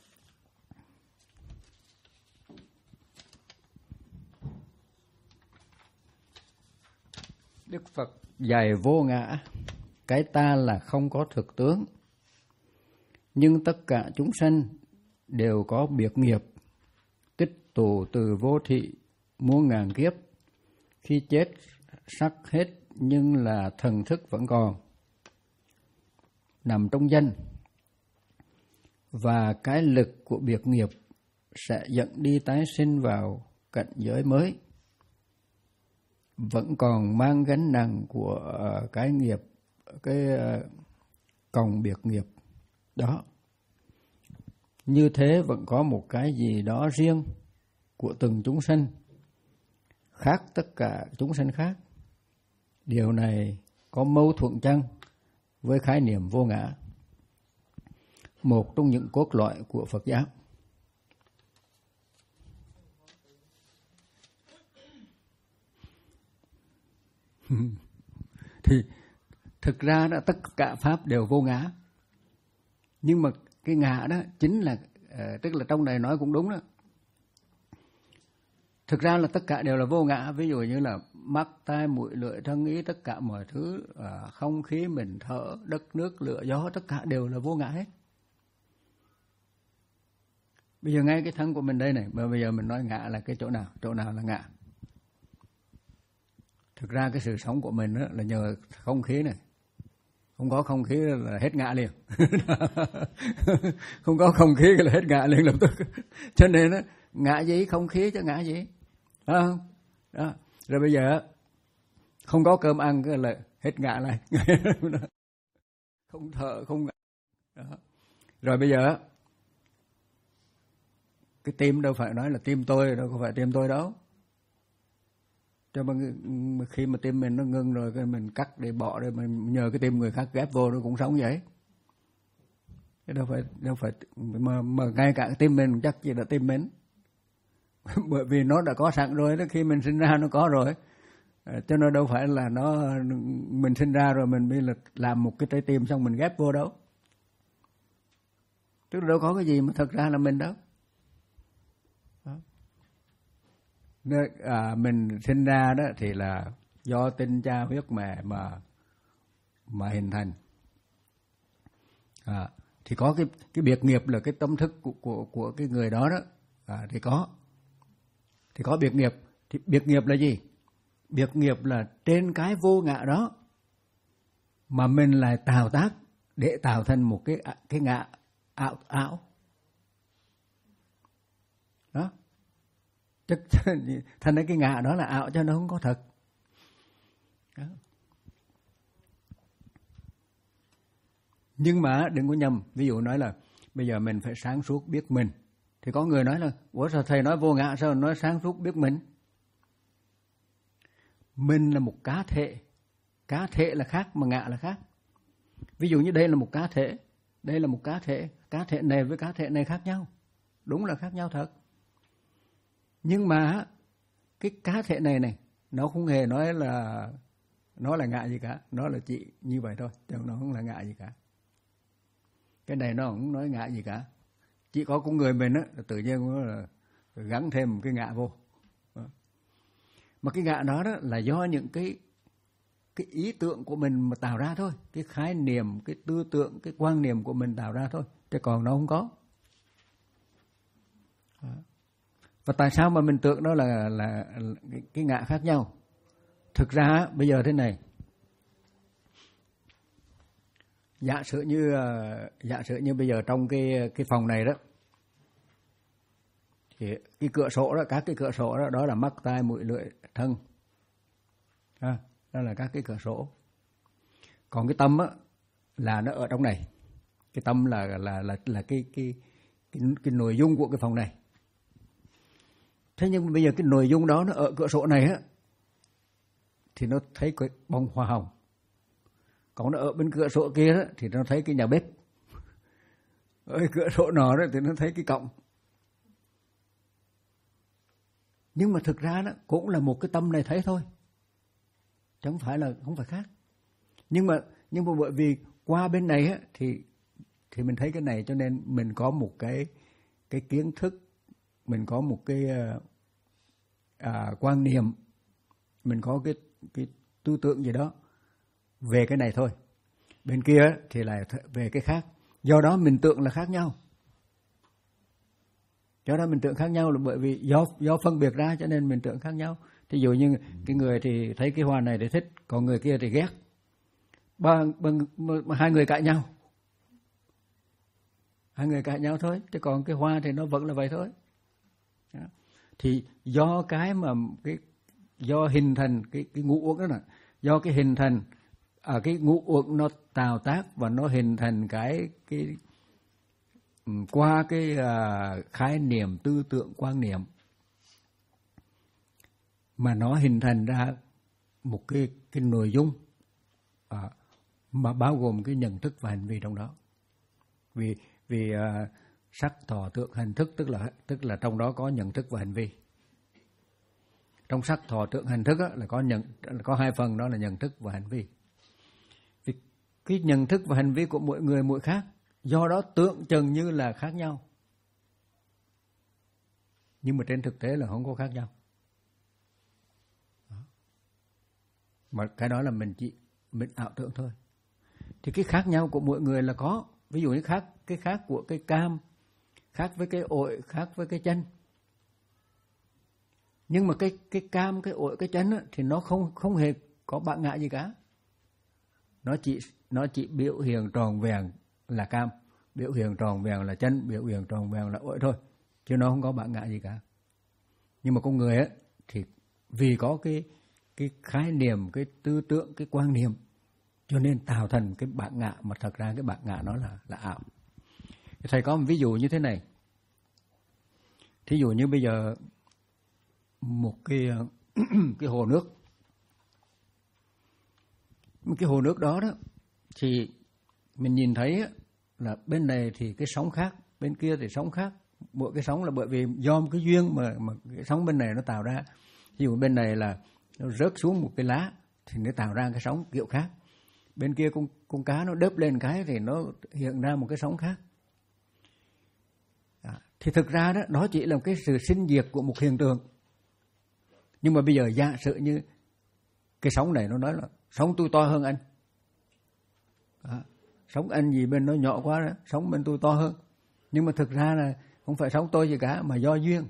Đức Phật dạy vô ngã, cái ta là không có thực tướng, nhưng tất cả chúng sanh đều có biệt nghiệp, tích tụ từ vô thị muôn ngàn kiếp, khi chết sắc hết nhưng là thần thức vẫn còn, nằm trong danh, và cái lực của biệt nghiệp sẽ dẫn đi tái sinh vào cảnh giới mới, vẫn còn mang gánh nặng của cái nghiệp, cái còng biệt nghiệp đó. Như thế vẫn có một cái gì đó riêng của từng chúng sanh, khác tất cả chúng sanh khác. Điều này có mâu thuẫn chăng với khái niệm vô ngã, một trong những cốt lõi của Phật giáo? Thì thực ra đó, tất cả pháp đều vô ngã, nhưng mà cái ngã đó chính là uh, tức là trong này nói cũng đúng đó. Thực ra là tất cả đều là vô ngã. Ví dụ như là mắt, tai, mũi, lưỡi, thân, ý, tất cả mọi thứ, uh, không khí mình thở, đất nước, lửa, gió, tất cả đều là vô ngã hết. Bây giờ ngay cái thân của mình đây này, mà bây giờ mình nói ngã là cái chỗ nào? Chỗ nào là ngã? Thực ra cái sự sống của mình đó là nhờ không khí này. Không có không khí là hết ngã liền. Không có không khí là hết ngã liền lập tức. Cho nên đó, ngã gì? Không khí chứ ngã gì? Đó không? Đó. Rồi bây giờ không có cơm ăn là hết ngã lại. Không thở, không ngã. Đó. Rồi bây giờ cái tim đâu phải nói là tim tôi, đâu có phải tim tôi đâu. Cho mà khi mà tim mình nó ngưng rồi, cái mình cắt để bỏ để mình nhờ cái tim người khác ghép vô nó cũng sống vậy. Cái đâu phải đâu phải mà mà ngay cả cái tim mình chắc chỉ là tim mình. Bởi vì nó đã có sẵn rồi đó, khi mình sinh ra nó có rồi. Cho nên đâu phải là nó mình sinh ra rồi mình mới là làm một cái trái tim xong mình ghép vô đâu. Tức là đâu có cái gì mà thật ra là mình đâu. À, mình sinh ra đó thì là do tinh cha huyết mẹ mà mà hình thành. À, thì có cái cái biệt nghiệp là cái tâm thức của của của cái người đó đó, à, thì có thì có biệt nghiệp. Thì biệt nghiệp là gì? Biệt nghiệp là trên cái vô ngã đó mà mình lại tạo tác để tạo thành một cái cái ngã ảo ảo đó. Chắc thành ra cái ngã đó là ảo cho nó không có thật đó. Nhưng mà đừng có nhầm, ví dụ nói là bây giờ mình phải sáng suốt biết mình, thì có người nói là ủa sao thầy nói vô ngã, sao nói sáng suốt biết mình? Mình là một cá thể, cá thể là khác mà ngã là khác. Ví dụ như đây là một cá thể, đây là một cá thể, cá thể này với cá thể này khác nhau, đúng là khác nhau thật. Nhưng mà cái cá thể này này nó không hề nói là nó là ngã gì cả, nó là chỉ như vậy thôi, chứ nó không là ngã gì cả. Cái này nó không nói ngã gì cả, chỉ có con người mình á tự nhiên nó là gắn thêm một cái ngã vô. Mà cái ngã đó, đó là do những cái cái ý tưởng của mình mà tạo ra thôi, cái khái niệm, cái tư tưởng, cái quan niệm của mình tạo ra thôi, chứ còn nó không có. Và tại sao mà mình tưởng đó là là, là cái, cái ngã khác nhau? Thực ra bây giờ thế này, giả sử như giả sử như bây giờ trong cái cái phòng này đó, thì cái cửa sổ đó, các cái cửa sổ đó, đó là mắt, tai, mũi, lưỡi, thân, à, đó là các cái cửa sổ. Còn cái tâm á là nó ở trong này. Cái tâm là là là là cái cái cái, cái nội dung của cái phòng này. Thế nhưng bây giờ cái nội dung đó nó ở cửa sổ này á, thì nó thấy cái bông hoa hồng. Còn nó ở bên cửa sổ kia đó, thì nó thấy cái nhà bếp. Ở cửa sổ nọ đó thì nó thấy cái cọng. Nhưng mà thực ra đó cũng là một cái tâm này thấy thôi, chứ không phải là không phải khác. Nhưng mà nhưng mà bởi vì qua bên này á, thì thì mình thấy cái này, cho nên mình có một cái cái kiến thức, mình có một cái à, quan niệm, mình có cái cái tư tưởng gì đó về cái này thôi. Bên kia thì lại về cái khác. Do đó mình tưởng là khác nhau. Do đó mình tưởng khác nhau là bởi vì do do phân biệt ra cho nên mình tưởng khác nhau. Thí dụ như cái người thì thấy cái hoa này thì thích, còn người kia thì ghét. Ba, ba, ba, hai người cãi nhau. Hai người cãi nhau thôi, chứ còn cái hoa thì nó vẫn là vậy thôi. Đó. Thì do cái mà cái do hình thành cái cái ngũ uẩn đó nè, do cái hình thành à, cái ngũ uẩn nó tạo tác và nó hình thành cái cái qua cái uh, khái niệm, tư tưởng, quan niệm mà nó hình thành ra một cái cái nội dung uh, mà bao gồm cái nhận thức và hành vi trong đó. Vì vì uh, sắc, thọ, tưởng, hành, thức, tức là tức là trong đó có nhận thức và hành vi. Trong sắc, thọ, tưởng, hành, thức á, là có nhận là có hai phần, đó là nhận thức và hành vi. Vì cái nhận thức và hành vi của mỗi người mỗi khác, do đó tưởng chừng như là khác nhau, nhưng mà trên thực tế là không có khác nhau. Đó. Mà cái đó là mình chỉ mình ảo tưởng thôi. Thì cái khác nhau của mỗi người là có. Ví dụ như khác cái khác của cái cam, khác với cái ổi, khác với cái chanh. Nhưng mà cái cái cam, cái ổi, cái chanh á, thì nó không không hề có bản ngã gì cả. Nó chỉ nó chỉ biểu hiện tròn vẹn là cam, biểu hiện tròn vẹn là chanh, biểu hiện tròn vẹn là ổi thôi, chứ nó không có bản ngã gì cả. Nhưng mà con người á thì vì có cái cái khái niệm, cái tư tưởng, cái quan niệm, cho nên tạo thành cái bản ngã, mà thật ra cái bản ngã nó là là ảo. Thầy có một ví dụ như thế này. Thí dụ như bây giờ một cái cái hồ nước, một cái hồ nước đó đó thì mình nhìn thấy là bên này thì cái sóng khác, bên kia thì sóng khác. Mỗi cái sóng là bởi vì do một cái duyên mà mà cái sóng bên này nó tạo ra. Ví dụ bên này là nó rớt xuống một cái lá thì nó tạo ra cái sóng kiểu khác. Bên kia con con cá nó đớp lên cái thì nó hiện ra một cái sóng khác. À, thì thực ra đó đó chỉ là cái sự sinh diệt của một hiện tượng. Nhưng mà bây giờ giả sử như Cái sóng này nó nói là sóng tôi to hơn anh. Đó. Sóng anh gì bên nó nhỏ quá đó, sóng bên tôi to hơn. Nhưng mà thực ra là không phải sóng tôi gì cả, mà do duyên.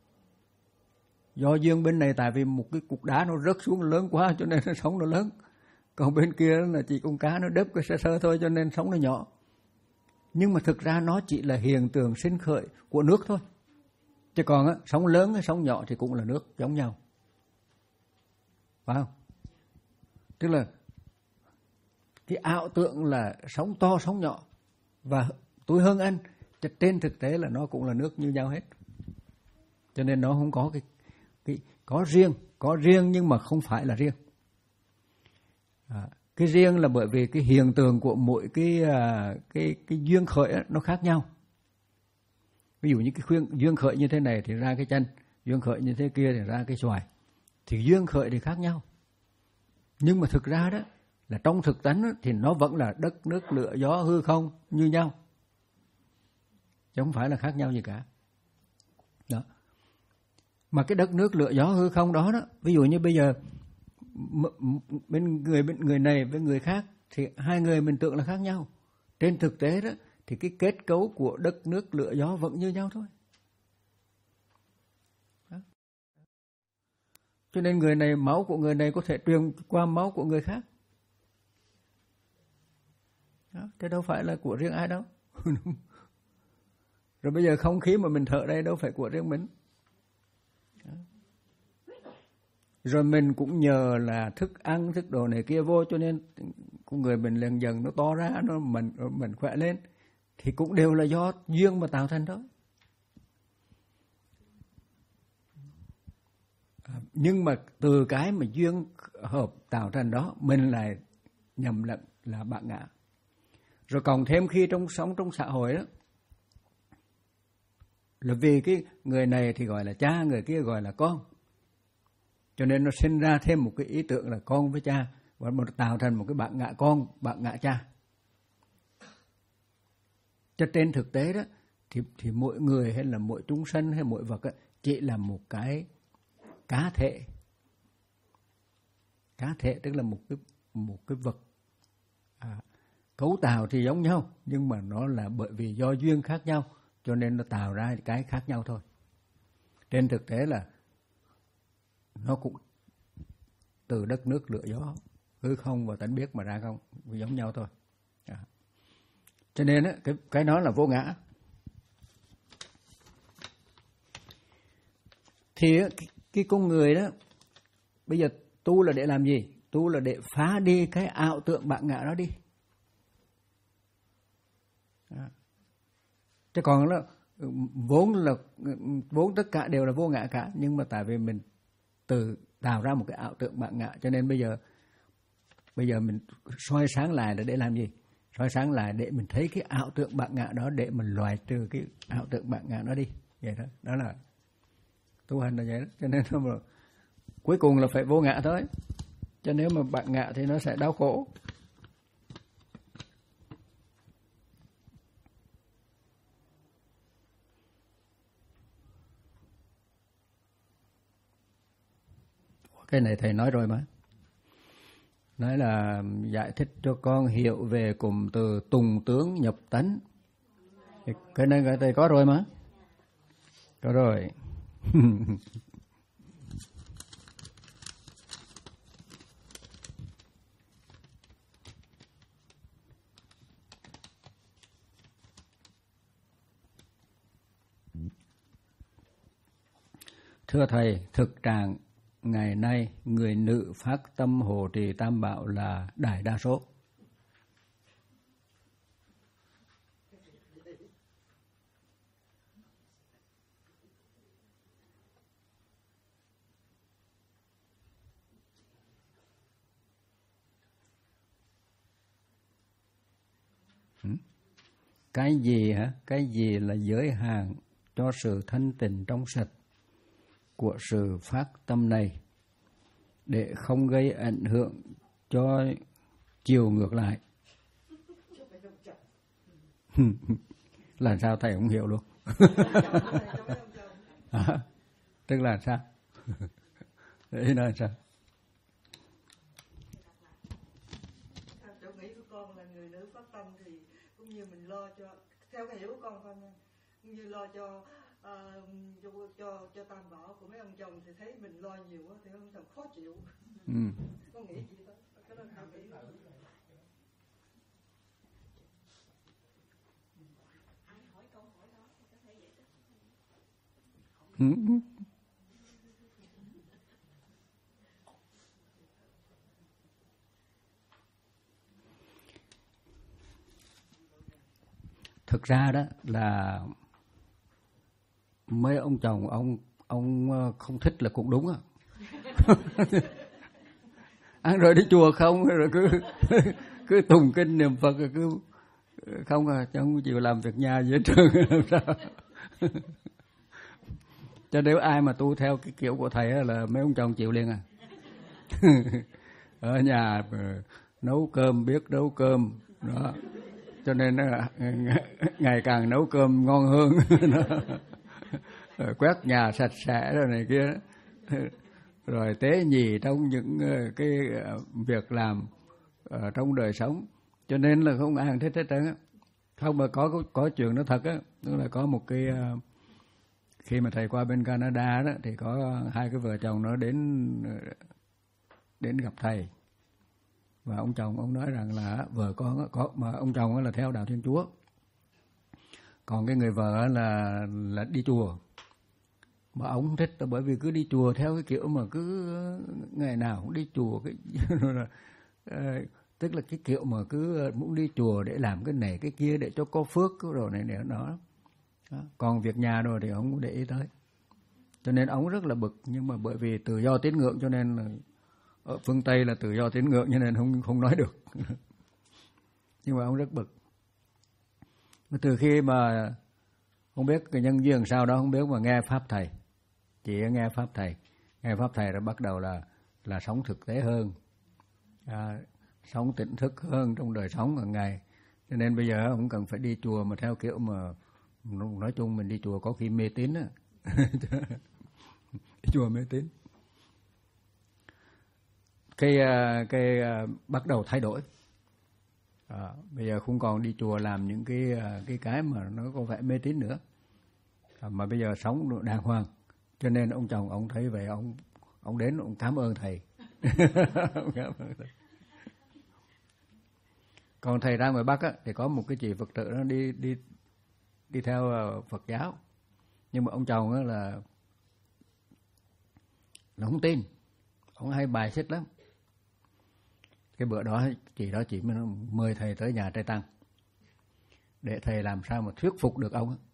Do duyên bên này tại vì một cái cục đá nó rớt xuống lớn quá cho nên nó sóng nó lớn. Còn bên kia là chỉ con cá nó đớp cái sơ sơ thôi cho nên sóng nó nhỏ. Nhưng mà thực ra nó chỉ là hiện tượng sinh khởi của nước thôi. Chứ còn á, sóng lớn hay sóng nhỏ thì cũng là nước giống nhau. Phải không? Tức là cái ảo tượng là sóng to sóng nhỏ và tôi hơn anh, trên thực tế là nó cũng là nước như nhau hết. Cho nên nó không có cái, cái có riêng, có riêng nhưng mà không phải là riêng. À, cái riêng là bởi vì cái hiện tượng của mỗi cái cái cái duyên khởi đó, nó khác nhau. Ví dụ như cái khuyên duyên khởi như thế này thì ra cái chân, duyên khởi như thế kia thì ra cái xoài. Thì duyên khởi thì khác nhau. Nhưng mà thực ra đó là trong thực tánh thì nó vẫn là đất, nước, lửa, gió, hư không như nhau. Chứ không phải là khác nhau gì cả. Đó. Mà cái đất, nước, lửa, gió, hư không đó đó, ví dụ như bây giờ bên người bên người này với người khác thì hai người mình tưởng là khác nhau. Trên thực tế đó thì cái kết cấu của đất, nước, lửa, gió vẫn như nhau thôi. Đó. Cho nên người này, máu của người này có thể truyền qua máu của người khác. Đó. Thế đâu phải là của riêng ai đâu. Rồi bây giờ không khí mà mình thở đây đâu phải của riêng mình. Đó. Rồi mình cũng nhờ là thức ăn, thức đồ này kia vô cho nên con người mình lần dần nó to ra, nó mình mình khỏe lên. Thì cũng đều là do duyên mà tạo thành thôi. Nhưng mà từ cái mà duyên hợp tạo thành đó, mình lại nhầm lẫn là bạn ngã. Rồi còn thêm khi trong sống trong xã hội đó, là vì cái người này thì gọi là cha, người kia gọi là con. Cho nên nó sinh ra thêm một cái ý tưởng là con với cha, và nó tạo thành một cái bạn ngã con, bạn ngã cha. Cho trên thực tế đó, thì, thì mỗi người hay là mỗi chúng sanh hay mỗi vật ấy, chỉ là một cái cá thể. Cá thể tức là một cái, một cái vật. À, cấu tạo thì giống nhau, nhưng mà nó là bởi vì do duyên khác nhau, cho nên nó tạo ra cái khác nhau thôi. Trên thực tế là nó cũng từ đất, nước, lửa, gió, hư không và tánh biết mà ra không, giống nhau thôi. À. Cho nên á, cái, cái đó là vô ngã. Thì á, cái, cái con người đó, bây giờ tu là để làm gì? Tu là để phá đi cái ảo tượng bạn ngã đó đi. À. Chứ còn là vốn là vốn tất cả đều là vô ngã cả, nhưng mà tại vì mình từ tạo ra một cái ảo tượng bạn ngã, cho nên bây giờ bây giờ mình soi sáng lại là để làm gì? Soi sáng lại để mình thấy cái ảo tượng bạn ngã đó, để mình loại trừ cái ảo tượng bạn ngã đó đi. Vậy đó, đó là tu hành là vậy đó. Cho nên là cuối cùng là phải vô ngã thôi. Cho nếu mà bạn ngã thì nó sẽ đau khổ. Cái này thầy nói rồi mà. Nói là giải thích cho con hiểu về cụm từ tùng tướng nhập tánh. Cái này thầy có rồi mà. Có rồi. Thưa thầy, thực trạng ngày nay người nữ phát tâm hộ trì tam bảo là đại đa số. Cái gì hả? Cái gì là giới hạn cho sự thanh tịnh trong sạch của sự phát tâm này để không gây ảnh hưởng cho chiều ngược lại? Là sao thầy không hiểu luôn? À, tức là sao? Đấy là sao? như mình lo cho, theo cái hiểu của con thôi nha, như lo cho, uh, cho cho cho tam bảo của mấy ông chồng thì thấy mình lo nhiều quá thì ông chồng khó chịu. Ừ. Con nghĩ gì đó, cái đó tao nghĩ. Ai hỏi câu hỏi đó thì có thể giải thích. Ừ. Thực ra đó là mấy ông chồng ông ông không thích là cũng đúng á. Ăn rồi đi chùa không rồi cứ cứ tùng kinh niệm Phật rồi cứ không à, chẳng chịu làm việc nhà dễ trơn làm sao. Cho nếu ai mà tu theo cái kiểu của thầy là mấy ông chồng chịu liền à. Ở nhà nấu cơm, biết nấu cơm đó, cho nên ngày càng nấu cơm ngon hơn. Quét nhà sạch sẽ rồi này kia, rồi tế nhị trong những cái việc làm ở trong đời sống, cho nên là không ai thích hết trơn á. Không mà có, có có chuyện nó thật á, tức là có một cái khi mà thầy qua bên Canada đó thì có hai cái vợ chồng nó đến đến gặp thầy, và ông chồng ông nói rằng là vợ con có, mà ông chồng là theo đạo Thiên Chúa, còn cái người vợ là là đi chùa. Mà ông không thích là bởi vì cứ đi chùa theo cái kiểu mà cứ ngày nào cũng đi chùa cái tức là cái kiểu mà cứ muốn đi chùa để làm cái này cái kia để cho có phước rồi này nọ đó. Còn việc nhà rồi thì ông không để ý tới, cho nên ông rất là bực. Nhưng mà bởi vì tự do tín ngưỡng cho nên là ở phương Tây là tự do tín ngưỡng cho nên không không nói được. Nhưng mà ông rất bực. Từ khi mà không biết cái nhân duyên sao đó không biết mà nghe pháp thầy, chỉ nghe pháp thầy, nghe pháp thầy rồi bắt đầu là là sống thực tế hơn, à, sống tỉnh thức hơn trong đời sống hàng ngày. Cho nên bây giờ không cần phải đi chùa mà theo kiểu mà nói chung mình đi chùa có khi mê tín á. Chùa mê tín. Cái cái bắt đầu thay đổi. À, bây giờ không còn đi chùa làm những cái cái cái mà nó có vẻ mê tín nữa, à, mà bây giờ sống đàng hoàng. Cho nên ông chồng ông thấy vậy, ông ông đến ông cảm ơn thầy. Ông cảm ơn thầy. Còn thầy ra ngoài Bắc á, thì có một cái chị Phật tử nó đi đi đi theo Phật giáo, nhưng mà ông chồng á là là không tin, ông hay bài xích lắm. Cái bữa đó chị đó chị mới mời thầy tới nhà trai tăng để thầy làm sao mà thuyết phục được ông á.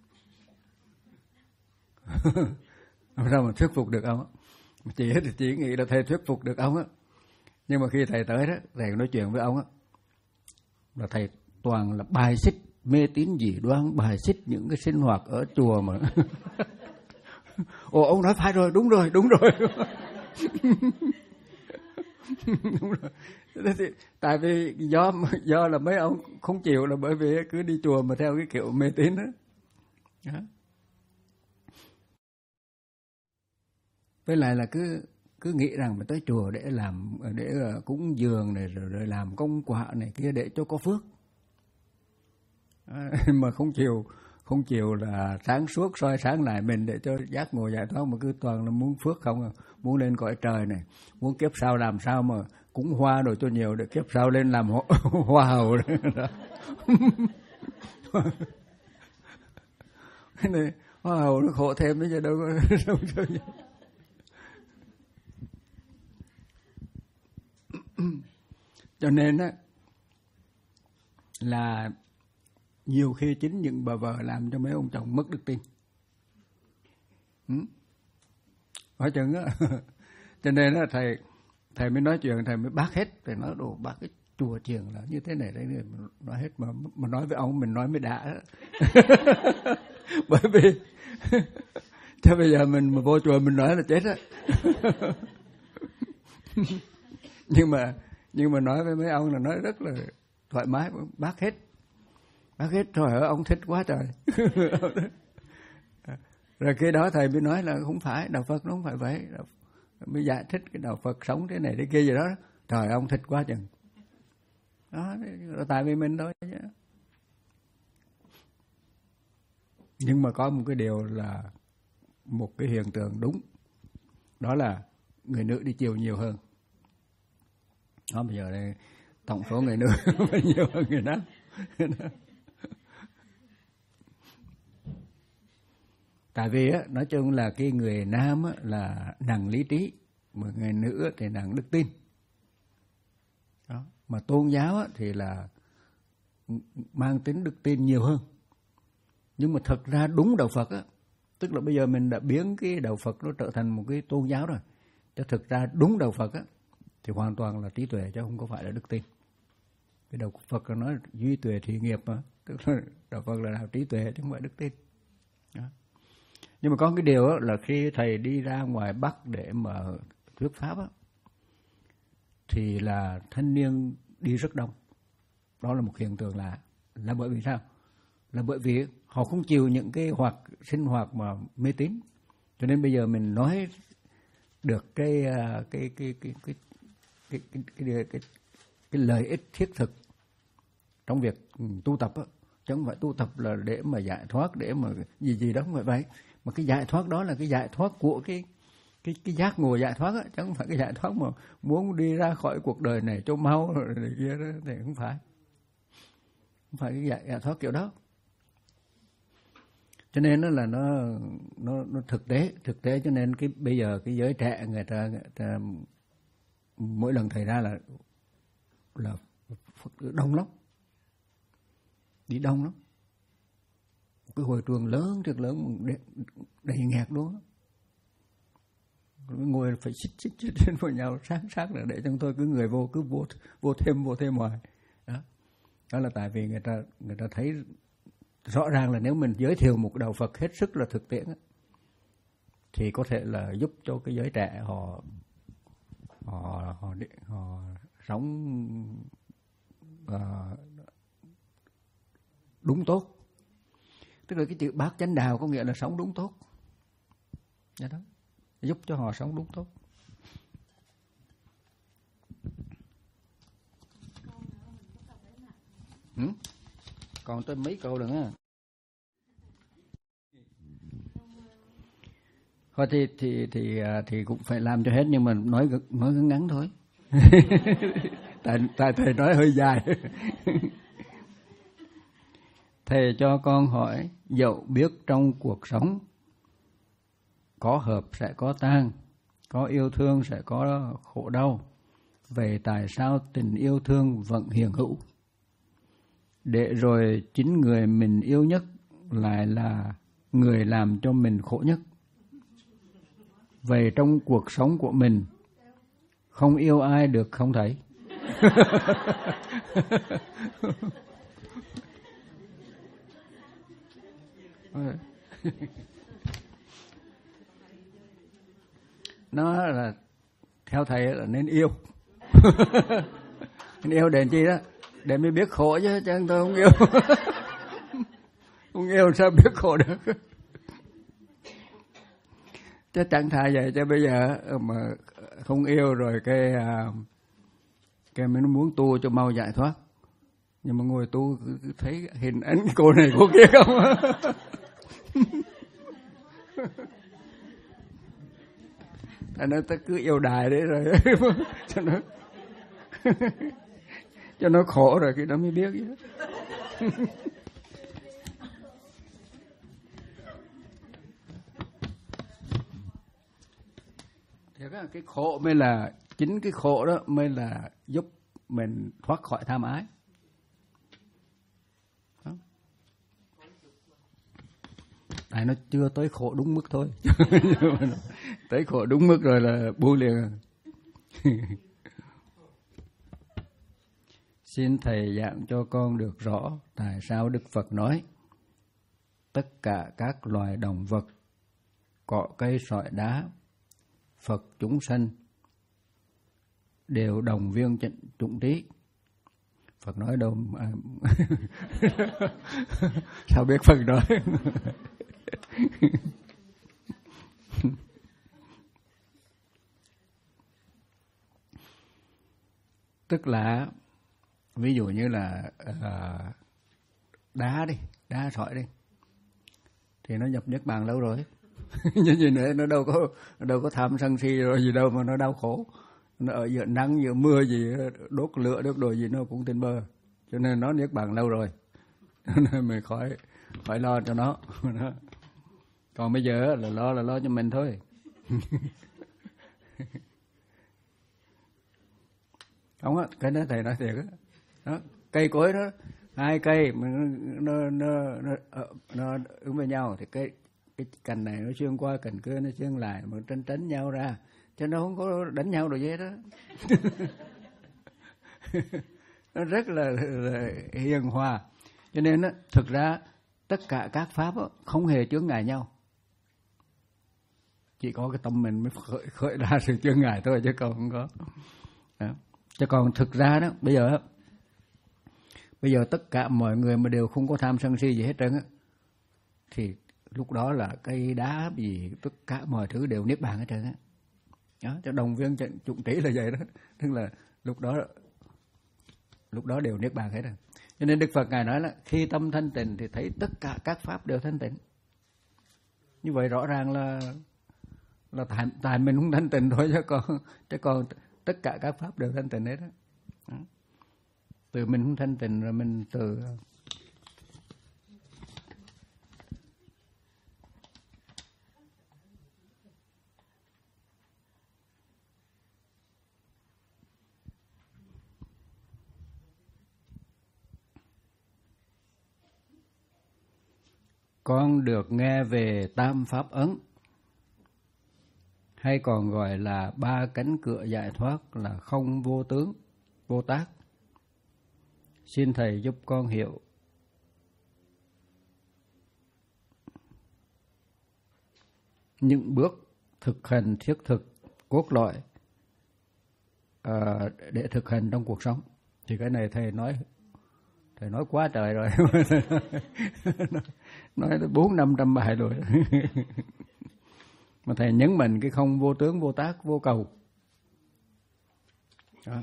Làm sao mà thuyết phục được ông á. Chị thì chỉ nghĩ là thầy thuyết phục được ông á, nhưng mà khi thầy tới đó thầy nói chuyện với ông á là thầy toàn là bài xích mê tín dị đoan, bài xích những cái sinh hoạt ở chùa mà. Ồ, ông nói phải rồi, đúng rồi, đúng rồi. Đúng rồi. Thì, tại vì do do là mấy ông không chịu là bởi vì cứ đi chùa mà theo cái kiểu mê tín đó. Đó. Với lại là cứ cứ nghĩ rằng mình tới chùa để làm để cúng dường này rồi, rồi làm công quả này kia để cho có phước. À, mà không chịu không chịu là sáng suốt soi sáng lại mình để cho giác ngộ giải thoát, mà cứ toàn là muốn phước không à. Muốn lên cõi trời này, muốn kiếp sau làm sao mà cúng hoa đồ cho nhiều để kiếp sau lên làm hoa, hoa hậu đó. Cái này hoa hậu nó khổ thêm bây giờ đâu có đâu cho nhiều. Cho nên á là nhiều khi chính những bà vợ làm cho mấy ông chồng mất đức tin. Ừ? Hỏi chừng á. Cho nên á thầy thầy mới nói chuyện, thầy mới bác hết, thầy nói đồ bác cái chùa chiền là như thế này đấy, nói hết mà mà nói với ông mình nói mới đã. Bởi vì cho bây giờ mình mà vô chùa mình nói là chết á. nhưng mà nhưng mà nói với mấy ông là nói rất là thoải mái, bác hết. Bác hết rồi ông thích quá trời. Rồi cái đó thầy mới nói là không phải, đạo Phật nó không phải vậy. Mới giải thích cái đạo Phật sống thế này thế kia gì đó. Trời ông thích quá chừng. Đó, tại vì mình thôi chứ. Nhưng mà có một cái điều là một cái hiện tượng đúng, đó là người nữ đi chiều nhiều hơn. Đó, bây giờ đây tổng số người nữ phải nhiều hơn người nam. Tại vì á, nói chung là cái người nam á, là nặng lý trí, mà người nữ á, thì nặng đức tin. Đó. Mà tôn giáo á, thì là mang tính đức tin nhiều hơn. Nhưng mà thật ra đúng đạo Phật á, tức là bây giờ mình đã biến cái đạo Phật nó trở thành một cái tôn giáo rồi. Chứ thực ra đúng đạo Phật á, thì hoàn toàn là trí tuệ chứ không có phải là đức tin. Cái đạo Phật là nói duy tuệ thị nghiệp mà, tức là đạo Phật là đạo trí tuệ chứ không phải đức tin. Đó. Nhưng mà có cái điều là khi thầy đi ra ngoài Bắc để mà thuyết pháp á, thì là thanh niên đi rất đông. Đó là một hiện tượng lạ. Là bởi vì sao? Là bởi vì họ không chịu những cái hoạt sinh hoạt mà mê tín. Cho nên bây giờ mình nói được cái cái cái cái cái cái cái cái, cái, cái lợi ích thiết thực trong việc tu tập á, chứ không phải tu tập là để mà giải thoát, để mà gì gì đó, không phải vậy. Mà cái giải thoát đó là cái giải thoát của cái cái cái giác ngộ giải thoát á, chứ không phải cái giải thoát mà muốn đi ra khỏi cuộc đời này cho mau rồi này kia đó, thì không phải. Không phải cái giải, giải thoát kiểu đó. Cho nên nó là nó nó nó thực tế, thực tế cho nên cái bây giờ cái giới trẻ người ta, người ta mỗi lần thầy ra là là đông lắm. Đi đông lắm. Cái hội trường lớn, rất lớn, đầy nghẹt luôn. Ngồi phải xích xích xích lên với nhau sát sát là để cho tôi cứ người vô cứ vô vô thêm vô thêm hoài. Đó. Đó là tại vì người ta người ta thấy rõ ràng là nếu mình giới thiệu một đạo Phật hết sức là thực tiễn thì có thể là giúp cho cái giới trẻ họ họ họ họ sống uh, đúng tốt. Tức là cái chữ bát chánh đạo có nghĩa là sống đúng tốt. Đó đó. Giúp cho họ sống đúng tốt. Ừ? Còn tới mấy câu nữa á. Thôi thì thì thì thì cũng phải làm cho hết, nhưng mà nói nói ngắn thôi. tại tại thầy nói hơi dài. Thầy cho con hỏi, dẫu biết trong cuộc sống có hợp sẽ có tan, có yêu thương sẽ có khổ đau, vậy tại sao tình yêu thương vẫn hiện hữu? Để rồi chính người mình yêu nhất lại là người làm cho mình khổ nhất. Vậy trong cuộc sống của mình không yêu ai được không thầy? Nó là theo thầy là nên yêu. Nên yêu để chi đó? Để mới biết khổ chứ, chứ tôi không yêu. Không yêu sao biết khổ được? Chứ chẳng thà vậy, chứ bây giờ mà không yêu rồi cái cái mình muốn tu cho mau giải thoát, nhưng mà ngồi tu cứ thấy hình ảnh cô này cô kia không. Thành ra ta cứ yêu đài đấy rồi cho nó cho nó khổ rồi cái đó mới biết chứ. Thiệt á, cái khổ mới là, chính cái khổ đó mới là giúp mình thoát khỏi tham ái. Đó. Tại nó chưa tới khổ đúng mức thôi. Tới khổ đúng mức rồi là bu liền. Xin thầy giảng cho con được rõ tại sao Đức Phật nói tất cả các loài động vật, cỏ cây sỏi đá, Phật chúng sanh đều đồng viên chủng trí. Phật nói đâu mà... Sao biết Phật nói? Tức là ví dụ như là uh, đá đi, đá sỏi đi, thì nó nhập niết bàn lâu rồi. Như gì nữa, nó đâu có nó đâu có tham sân si rồi gì đâu mà nó đau khổ. Nó ở giữa nắng giữa mưa gì, đốt lửa đốt đồ gì nó cũng trên bờ, cho nên nó niết bàn lâu rồi. Nên mình khỏi khỏi lo cho nó. Còn bây giờ là lo là lo cho mình thôi. Không á, cái đó thầy nói thiệt á. Đó, cây cối đó, hai cây nó nó nó nó, nó ứng với nhau thì cái cái cành này nó xuyên qua cành kia nó xuyên lại mà tránh tránh nhau ra, cho nó không có đánh nhau rồi vậy đó. Nó rất là, là hiền hòa. Cho nên á, thực ra tất cả các pháp á, không hề chướng ngại nhau. Chỉ có cái tâm mình mới khởi, khởi ra sự chướng ngại thôi, chứ còn không có. Đó. Chứ còn thực ra đó, bây giờ bây giờ tất cả mọi người mà đều không có tham sân si gì hết trơn á, thì lúc đó là cây đá gì tất cả mọi thứ đều niết bàn hết trơn á. Đó, cho đồng viên chủng trí là vậy đó, tức là lúc đó lúc đó đều niết bàn hết rồi. Cho nên Đức Phật ngài nói là khi tâm thanh tịnh thì thấy tất cả các pháp đều thanh tịnh. Như vậy rõ ràng là là tại, tại mình không thanh tịnh thôi, chứ còn chứ còn tất cả các pháp đều thanh tịnh hết đó. Đó. Từ mình không thanh tịnh rồi mình từ con được nghe về tam pháp ấn, hay còn gọi là ba cánh cửa giải thoát, là không vô tướng, vô tác. Xin thầy giúp con hiểu những bước thực hành thiết thực cốt lõi uh, để thực hành trong cuộc sống. Thì cái này thầy nói thầy nói quá trời rồi. Nói tới bốn năm trăm bài rồi. Mà thầy nhấn mạnh cái không vô tướng, vô tác, vô cầu. Đó.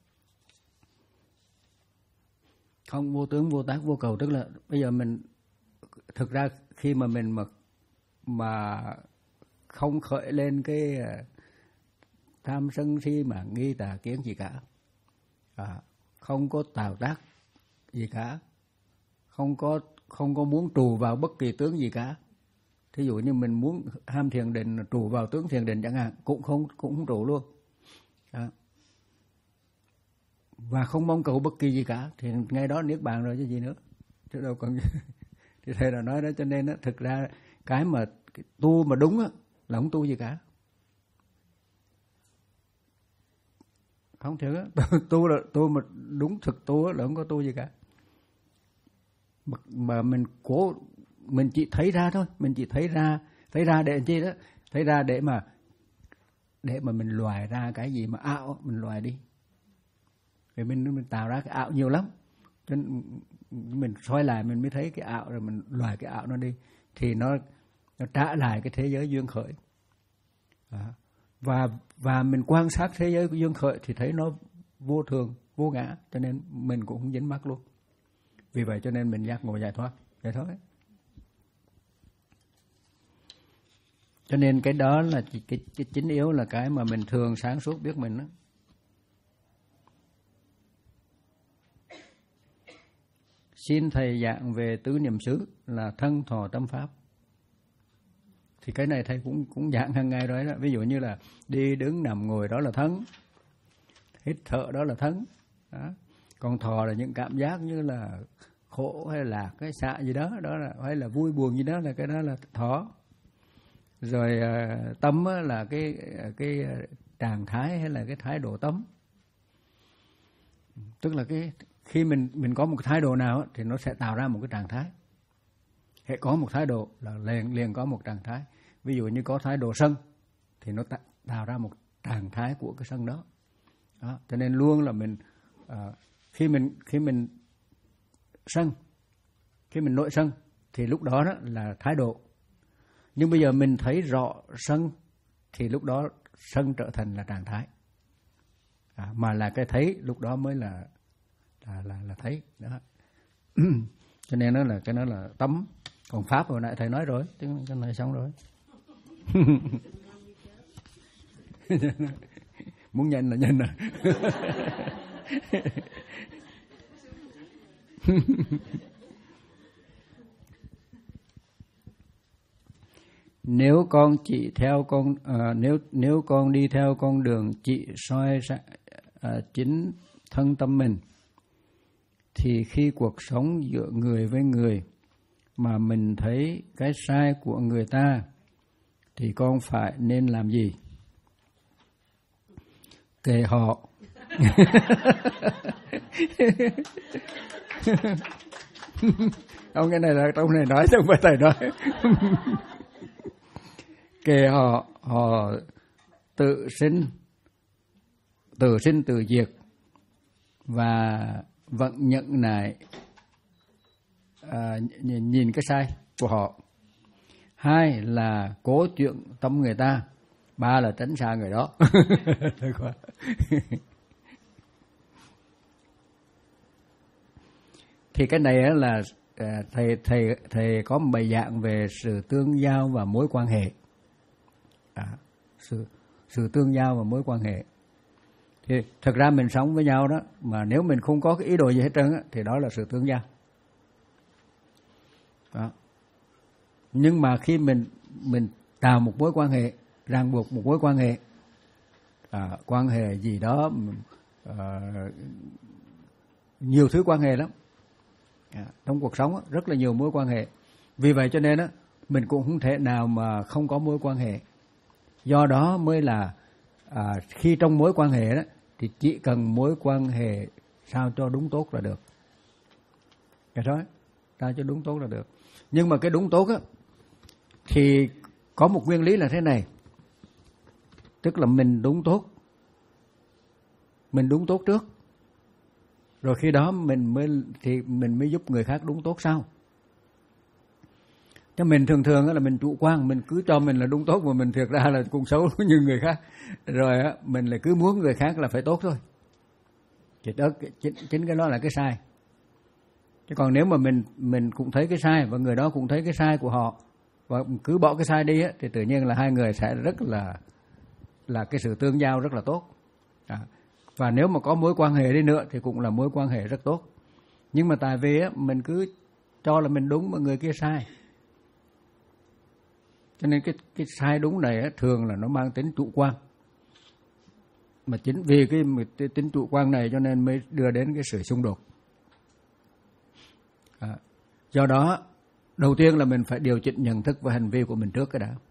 Không vô tướng, vô tác, vô cầu, tức là bây giờ mình thực ra khi mà mình mà mà không khởi lên cái tham sân si mà nghi tà kiến gì cả, à, không có tạo tác gì cả, không có không có muốn trù vào bất kỳ tướng gì cả. Thí dụ như mình muốn ham thiền định trù vào tướng thiền định chẳng hạn, cũng không cũng không trù luôn. Đó. Và không mong cầu bất kỳ gì cả thì ngay đó niết bàn rồi chứ gì nữa, chứ đâu còn. Thì thầy đã nói đó, cho nên đó, thực ra cái mà cái tu mà đúng á là không tu gì cả. Không thiệt á, tu là tu mà đúng thực tu á là không có tu gì cả. Mà, mà mình cố mình chỉ thấy ra thôi, mình chỉ thấy ra, thấy ra để chi đó, thấy ra để mà để mà mình loại ra cái gì mà ảo, mình loại đi. Vì mình mình tạo ra cái ảo nhiều lắm, cho nên mình soi lại mình mới thấy cái ảo, rồi mình loại cái ảo nó đi, thì nó nó trả lại cái thế giới duyên khởi. À, và và mình quan sát thế giới của duyên khởi thì thấy nó vô thường, vô ngã, cho nên mình cũng không dính mắc luôn. Vì vậy cho nên mình giác ngộ giải thoát, vậy thôi. Cho nên cái đó là cái, cái, cái chính yếu, là cái mà mình thường sáng suốt biết mình đó. Xin thầy giảng về tứ niệm xứ là thân thọ tâm pháp. Thì cái này thầy cũng cũng giảng hàng ngày rồi đó. Ví dụ như là đi đứng nằm ngồi đó là thân, hít thở đó là thân. Đó. Còn thọ là những cảm giác như là khổ hay là cái xạ gì đó, đó là hay là vui buồn gì đó, là cái đó là thọ. Rồi uh, tâm là cái cái trạng thái hay là cái thái độ tâm. Tức là cái khi mình mình có một cái thái độ nào thì nó sẽ tạo ra một cái trạng thái. Hệ có một thái độ là liền liền có một trạng thái. Ví dụ như có thái độ sân thì nó tạo ra một trạng thái của cái sân đó. Đó. Cho nên luôn là mình uh, khi mình khi mình sân, khi mình nội sân thì lúc đó, đó là thái độ. Nhưng bây giờ mình thấy rõ sân thì lúc đó sân trở thành là trạng thái. À, mà là cái thấy lúc đó mới là là là, là thấy đó. Cho nên nó là cái nó là tấm Còn pháp hồi nãy thầy nói rồi, cái này xong rồi. Muốn nhanh là nhanh à. Nếu con chỉ theo con à, nếu nếu con đi theo con đường chỉ soi à, chính thân tâm mình, thì khi cuộc sống giữa người với người mà mình thấy cái sai của người ta thì con phải nên làm gì? Kệ họ. Ông cái này là trong này nói chứ không phải thầy nói. Kệ họ, họ tự sinh, tự sinh tự diệt và vẫn nhận lại à, nhìn cái sai của họ. Hai là cố chuyện tâm người ta. Ba là tránh xa người đó. Thì cái này là thầy thầy thầy có một bài giảng về sự tương giao và mối quan hệ. À, sự sự tương giao và mối quan hệ. Thì thật ra mình sống với nhau đó, mà nếu mình không có cái ý đồ gì hết trơn á, thì đó là sự tương giao. Đó. Nhưng mà khi mình mình tạo một mối quan hệ, ràng buộc một mối quan hệ, à, quan hệ gì đó, à, nhiều thứ quan hệ lắm. À, trong cuộc sống á, rất là nhiều mối quan hệ. Vì vậy cho nên á, mình cũng không thể nào mà không có mối quan hệ. Do đó mới là à, khi trong mối quan hệ đó, thì chỉ cần mối quan hệ sao cho đúng tốt là được. Cái đó, sao cho đúng tốt là được. Nhưng mà cái đúng tốt á, thì có một nguyên lý là thế này. Tức là mình đúng tốt. Mình đúng tốt trước. Rồi khi đó mình mới thì mình mới giúp người khác đúng tốt sau. Cho mình thường thường là mình chủ quan, mình cứ cho mình là đúng tốt mà mình thiệt ra là cũng xấu như người khác. Rồi á, mình lại cứ muốn người khác là phải tốt thôi. Thì đó, chính, chính cái đó là cái sai. Chứ còn nếu mà mình mình cũng thấy cái sai và người đó cũng thấy cái sai của họ và cứ bỏ cái sai đi á, thì tự nhiên là hai người sẽ rất là là cái sự tương giao rất là tốt. À, và nếu mà có mối quan hệ đi nữa thì cũng là mối quan hệ rất tốt. Nhưng mà tại vì á, mình cứ cho là mình đúng mà người kia sai. Cho nên cái cái sai đúng này á, thường là nó mang tính chủ quan. Mà chính vì cái, cái tính chủ quan này cho nên mới đưa đến cái sự xung đột. À, do đó đầu tiên là mình phải điều chỉnh nhận thức và hành vi của mình trước cái đã.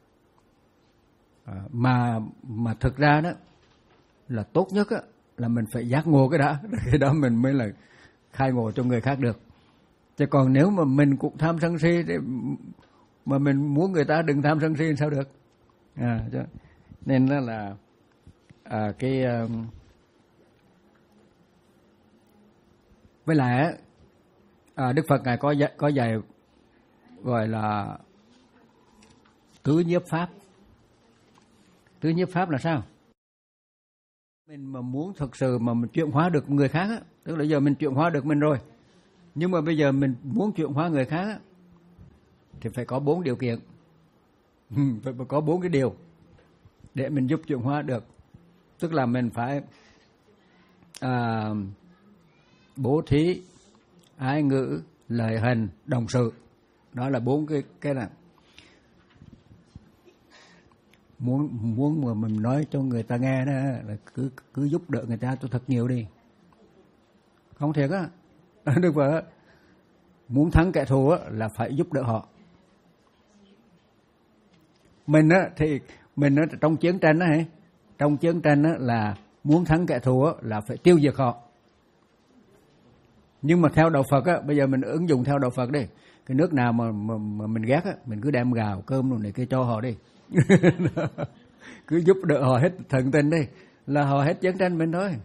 À, mà mà thực ra đó là tốt nhất á, là mình phải giác ngộ cái đã, cái đó mình mới là khai ngộ cho người khác được. Chứ còn nếu mà mình cũng tham sân si thì mà mình muốn người ta đừng tham sân si sao được. À, nên đó là à, cái um, với lại à, Đức Phật ngài có có dạy gọi là tứ nhiếp pháp. Tứ nhiếp pháp là sao? Mình mà muốn thực sự mà mình chuyển hóa được người khác á, tức là giờ mình chuyển hóa được mình rồi, nhưng mà bây giờ mình muốn chuyển hóa người khác á, thì phải có bốn điều kiện. Phải có bốn cái điều để mình giúp chuyển hóa được. Tức là mình phải à, bố thí, ái ngữ, lời hành, đồng sự. Đó là bốn cái cái này. Muốn muốn mà mình nói cho người ta nghe đó là cứ cứ giúp đỡ người ta cho thật nhiều đi. Không thiệt á. Được vậy. Muốn thắng kẻ thù á là phải giúp đỡ họ. Mình á thì mình ở trong chiến tranh á, trong chiến tranh á là muốn thắng kẻ thù á là phải tiêu diệt họ. Nhưng mà theo đạo Phật á, bây giờ mình ứng dụng theo đạo Phật đi. Cái nước nào mà mà, mà mình ghét á, mình cứ đem gạo, cơm rồi này kia cho họ đi. Cứ giúp đỡ họ hết thần tình đi, là họ hết chiến tranh mình thôi.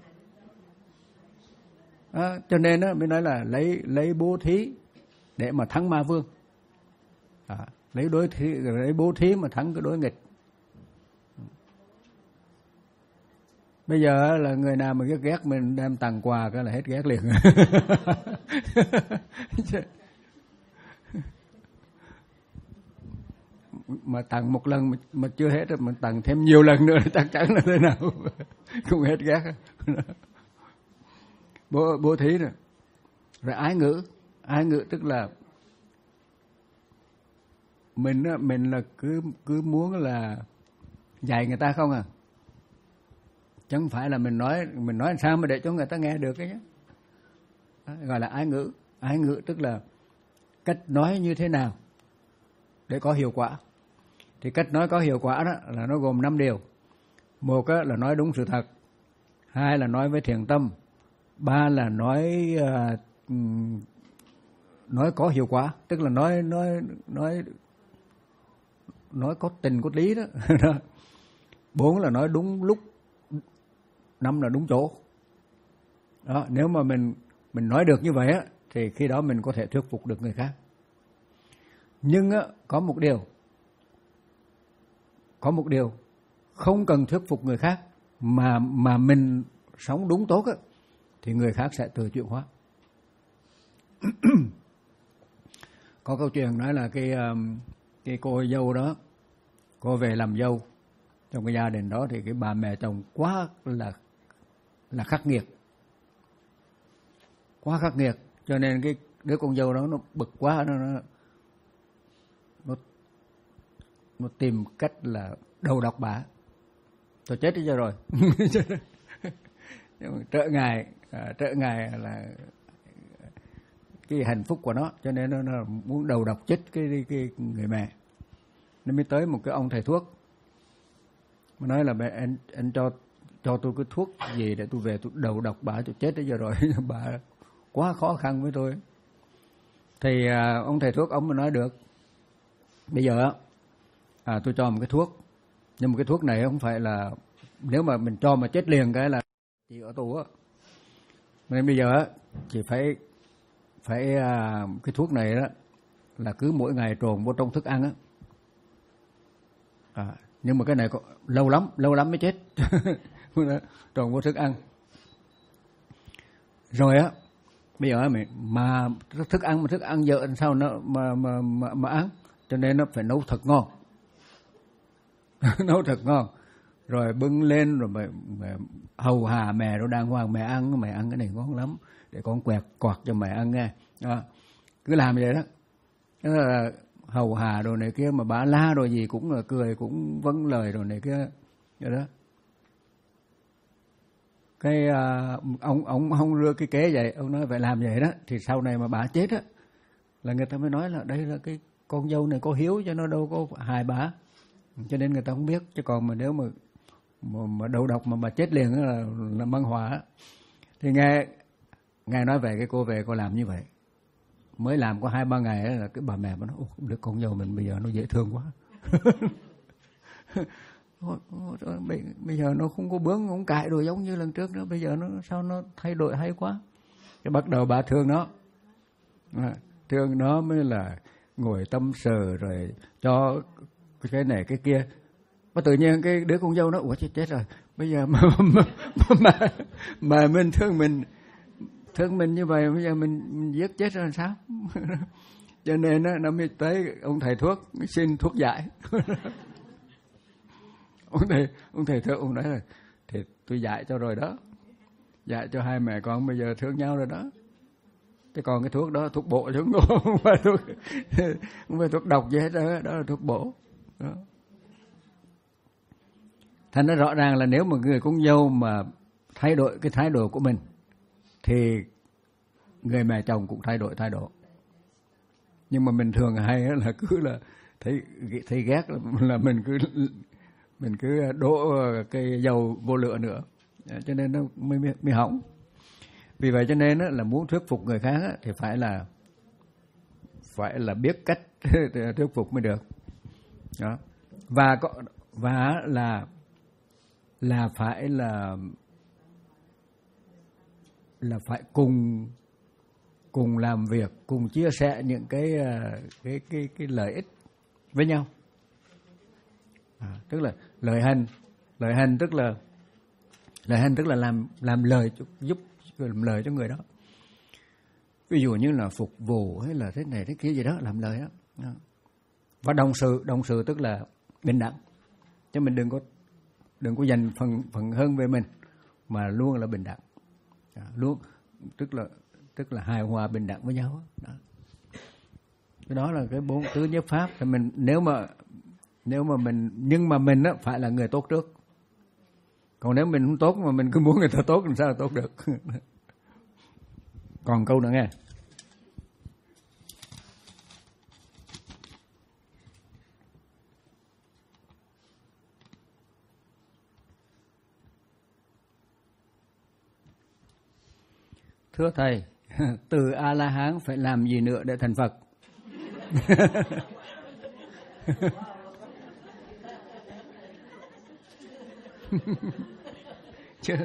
À, cho nên á, mình nói là lấy lấy bố thí để mà thắng ma vương. À, lấy đối thí, lấy bố thí mà thắng cái đối nghịch. Bây giờ là người nào mà ghét ghét mình đem tặng quà cái là hết ghét liền. mà tặng một lần mà chưa hết rồi, mình tặng thêm nhiều lần nữa chắc chắn là thế nào không hết ghét. Bố, bố thí rồi. Rồi ái ngữ. Ái ngữ tức là mình mình là cứ cứ muốn là dạy người ta không à, chứ không phải là mình nói mình nói làm sao mà để cho người ta nghe được cái nhé. Đó, gọi là ái ngữ. Ái ngữ tức là cách nói như thế nào để có hiệu quả. Thì cách nói có hiệu quả đó là nó gồm năm điều. Một là nói đúng sự thật, hai là nói với thiện tâm, ba là nói uh, nói có hiệu quả, tức là nói nói nói nói có tình có lý đó. Bốn là nói đúng lúc, năm là đúng chỗ. Đó, nếu mà mình mình nói được như vậy á, thì khi đó mình có thể thuyết phục được người khác. Nhưng á, có một điều, có một điều không cần thuyết phục người khác mà mà mình sống đúng tốt á, thì người khác sẽ tự chuyển hóa. Có câu chuyện nói là cái cái cô dâu đó, cô về làm dâu trong cái gia đình đó, thì cái bà mẹ chồng quá là là khắc nghiệt, quá khắc nghiệt, cho nên cái đứa con dâu đó nó bực quá, nó nó nó, nó tìm cách là đầu độc bà. Tôi chết đi cho rồi. trợ ngài trợ ngài là cái hạnh phúc của nó, cho nên nó, nó muốn đầu độc chết cái, cái người mẹ. Nó mới tới một cái ông thầy thuốc mà nói là anh anh cho cho tôi cái thuốc gì để tôi về tôi đầu độc bà, tôi chết đến giờ rồi. Bà quá khó khăn với tôi. Thì à, ông thầy thuốc ông mới nói được, bây giờ à, tôi cho một cái thuốc, nhưng mà cái thuốc này không phải là nếu mà mình cho mà chết liền cái là chị ở tù á. Nên bây giờ chỉ phải phải à, cái thuốc này đó là cứ mỗi ngày trộn vô trong thức ăn á. À, nhưng mà cái này có, lâu lắm lâu lắm mới chết. Trộn vô thức ăn rồi á, bây giờ mình mà thức ăn mà thức ăn dở làm sao nó mà mà mà, mà ăn, cho nên nó phải nấu thật ngon. Nấu thật ngon rồi bưng lên rồi mà, mà hầu hà mẹ nó đàng hoàng, mẹ ăn mẹ ăn cái này ngon lắm để con quẹt quạt cho mẹ ăn nghe. À, cứ làm vậy đó. Đó là hầu hà đồ này kia, mà bà la đồ gì cũng là cười, cũng vâng lời đồ này kia vậy đó. Cái uh, ông ông ông đưa cái kế vậy, ông nói phải làm vậy đó, thì sau này mà bà chết á là người ta mới nói là đây là cái con dâu này có hiếu, cho nó đâu có hại bà, cho nên người ta không biết. Chứ còn mà nếu mà mà, mà đầu độc mà bà chết liền là là băng hòa. Thì nghe nghe nói về cái cô về cô làm như vậy, mới làm có hai ba ngày đó là cái bà mẹ mà nói đứa con dâu mình bây giờ nó dễ thương quá. Bây giờ nó không có bướng không cãi đồ giống như lần trước nữa, bây giờ nó sao nó thay đổi hay quá. Cái bắt đầu bà thương nó, à, thương nó mới là ngồi tâm sự rồi cho cái này cái kia. Và tự nhiên cái đứa con dâu nó ủa chết, chết rồi, bây giờ mà mà, mà mà mình thương mình thương mình như vậy, bây giờ mình, mình giết chết rồi sao? Cho nên nó, nó mới tới ông thầy thuốc xin thuốc giải. Ông thầy, ông thầy thuốc ông nói là thì tôi dạy cho rồi đó, dạy cho hai mẹ con bây giờ thương nhau rồi đó. Thế còn cái thuốc đó thuốc bổ chứ không phải thuốc, không phải thuốc độc gì hết đó, đó là thuốc bổ. Đó. Thành nó rõ ràng là nếu mà người con dâu mà thay đổi cái thái độ của mình thì người mẹ chồng cũng thay đổi thái độ. Nhưng mà mình thường hay là cứ là thấy thấy ghét là mình cứ mình cứ đổ cái dầu vô lửa nữa, cho nên nó mới mới hỏng. Vì vậy cho nên là muốn thuyết phục người khác thì phải là phải là biết cách thuyết phục mới được. Đó. Và có và là là phải là là phải cùng cùng làm việc, cùng chia sẻ những cái cái cái cái lợi ích với nhau. À, tức là lợi hành, lợi hành tức là lợi hành tức là làm làm lời giúp làm lời cho người đó. Ví dụ như là phục vụ hay là thế này thế kia gì đó, làm lời đó. Và đồng sự, đồng sự tức là bình đẳng, chứ mình đừng có đừng có dành phần phần hơn về mình, mà luôn là bình đẳng, đó, luôn tức là tức là hài hòa bình đẳng với nhau. Đó. Cái đó là cái bốn tứ nhất pháp. Thì mình nếu mà nếu mà mình nhưng mà mình á phải là người tốt trước. Còn nếu mình không tốt mà mình cứ muốn người ta tốt làm sao là tốt được. Còn câu nữa nghe. Thưa thầy, từ A-la-hán phải làm gì nữa để thành Phật? Chứ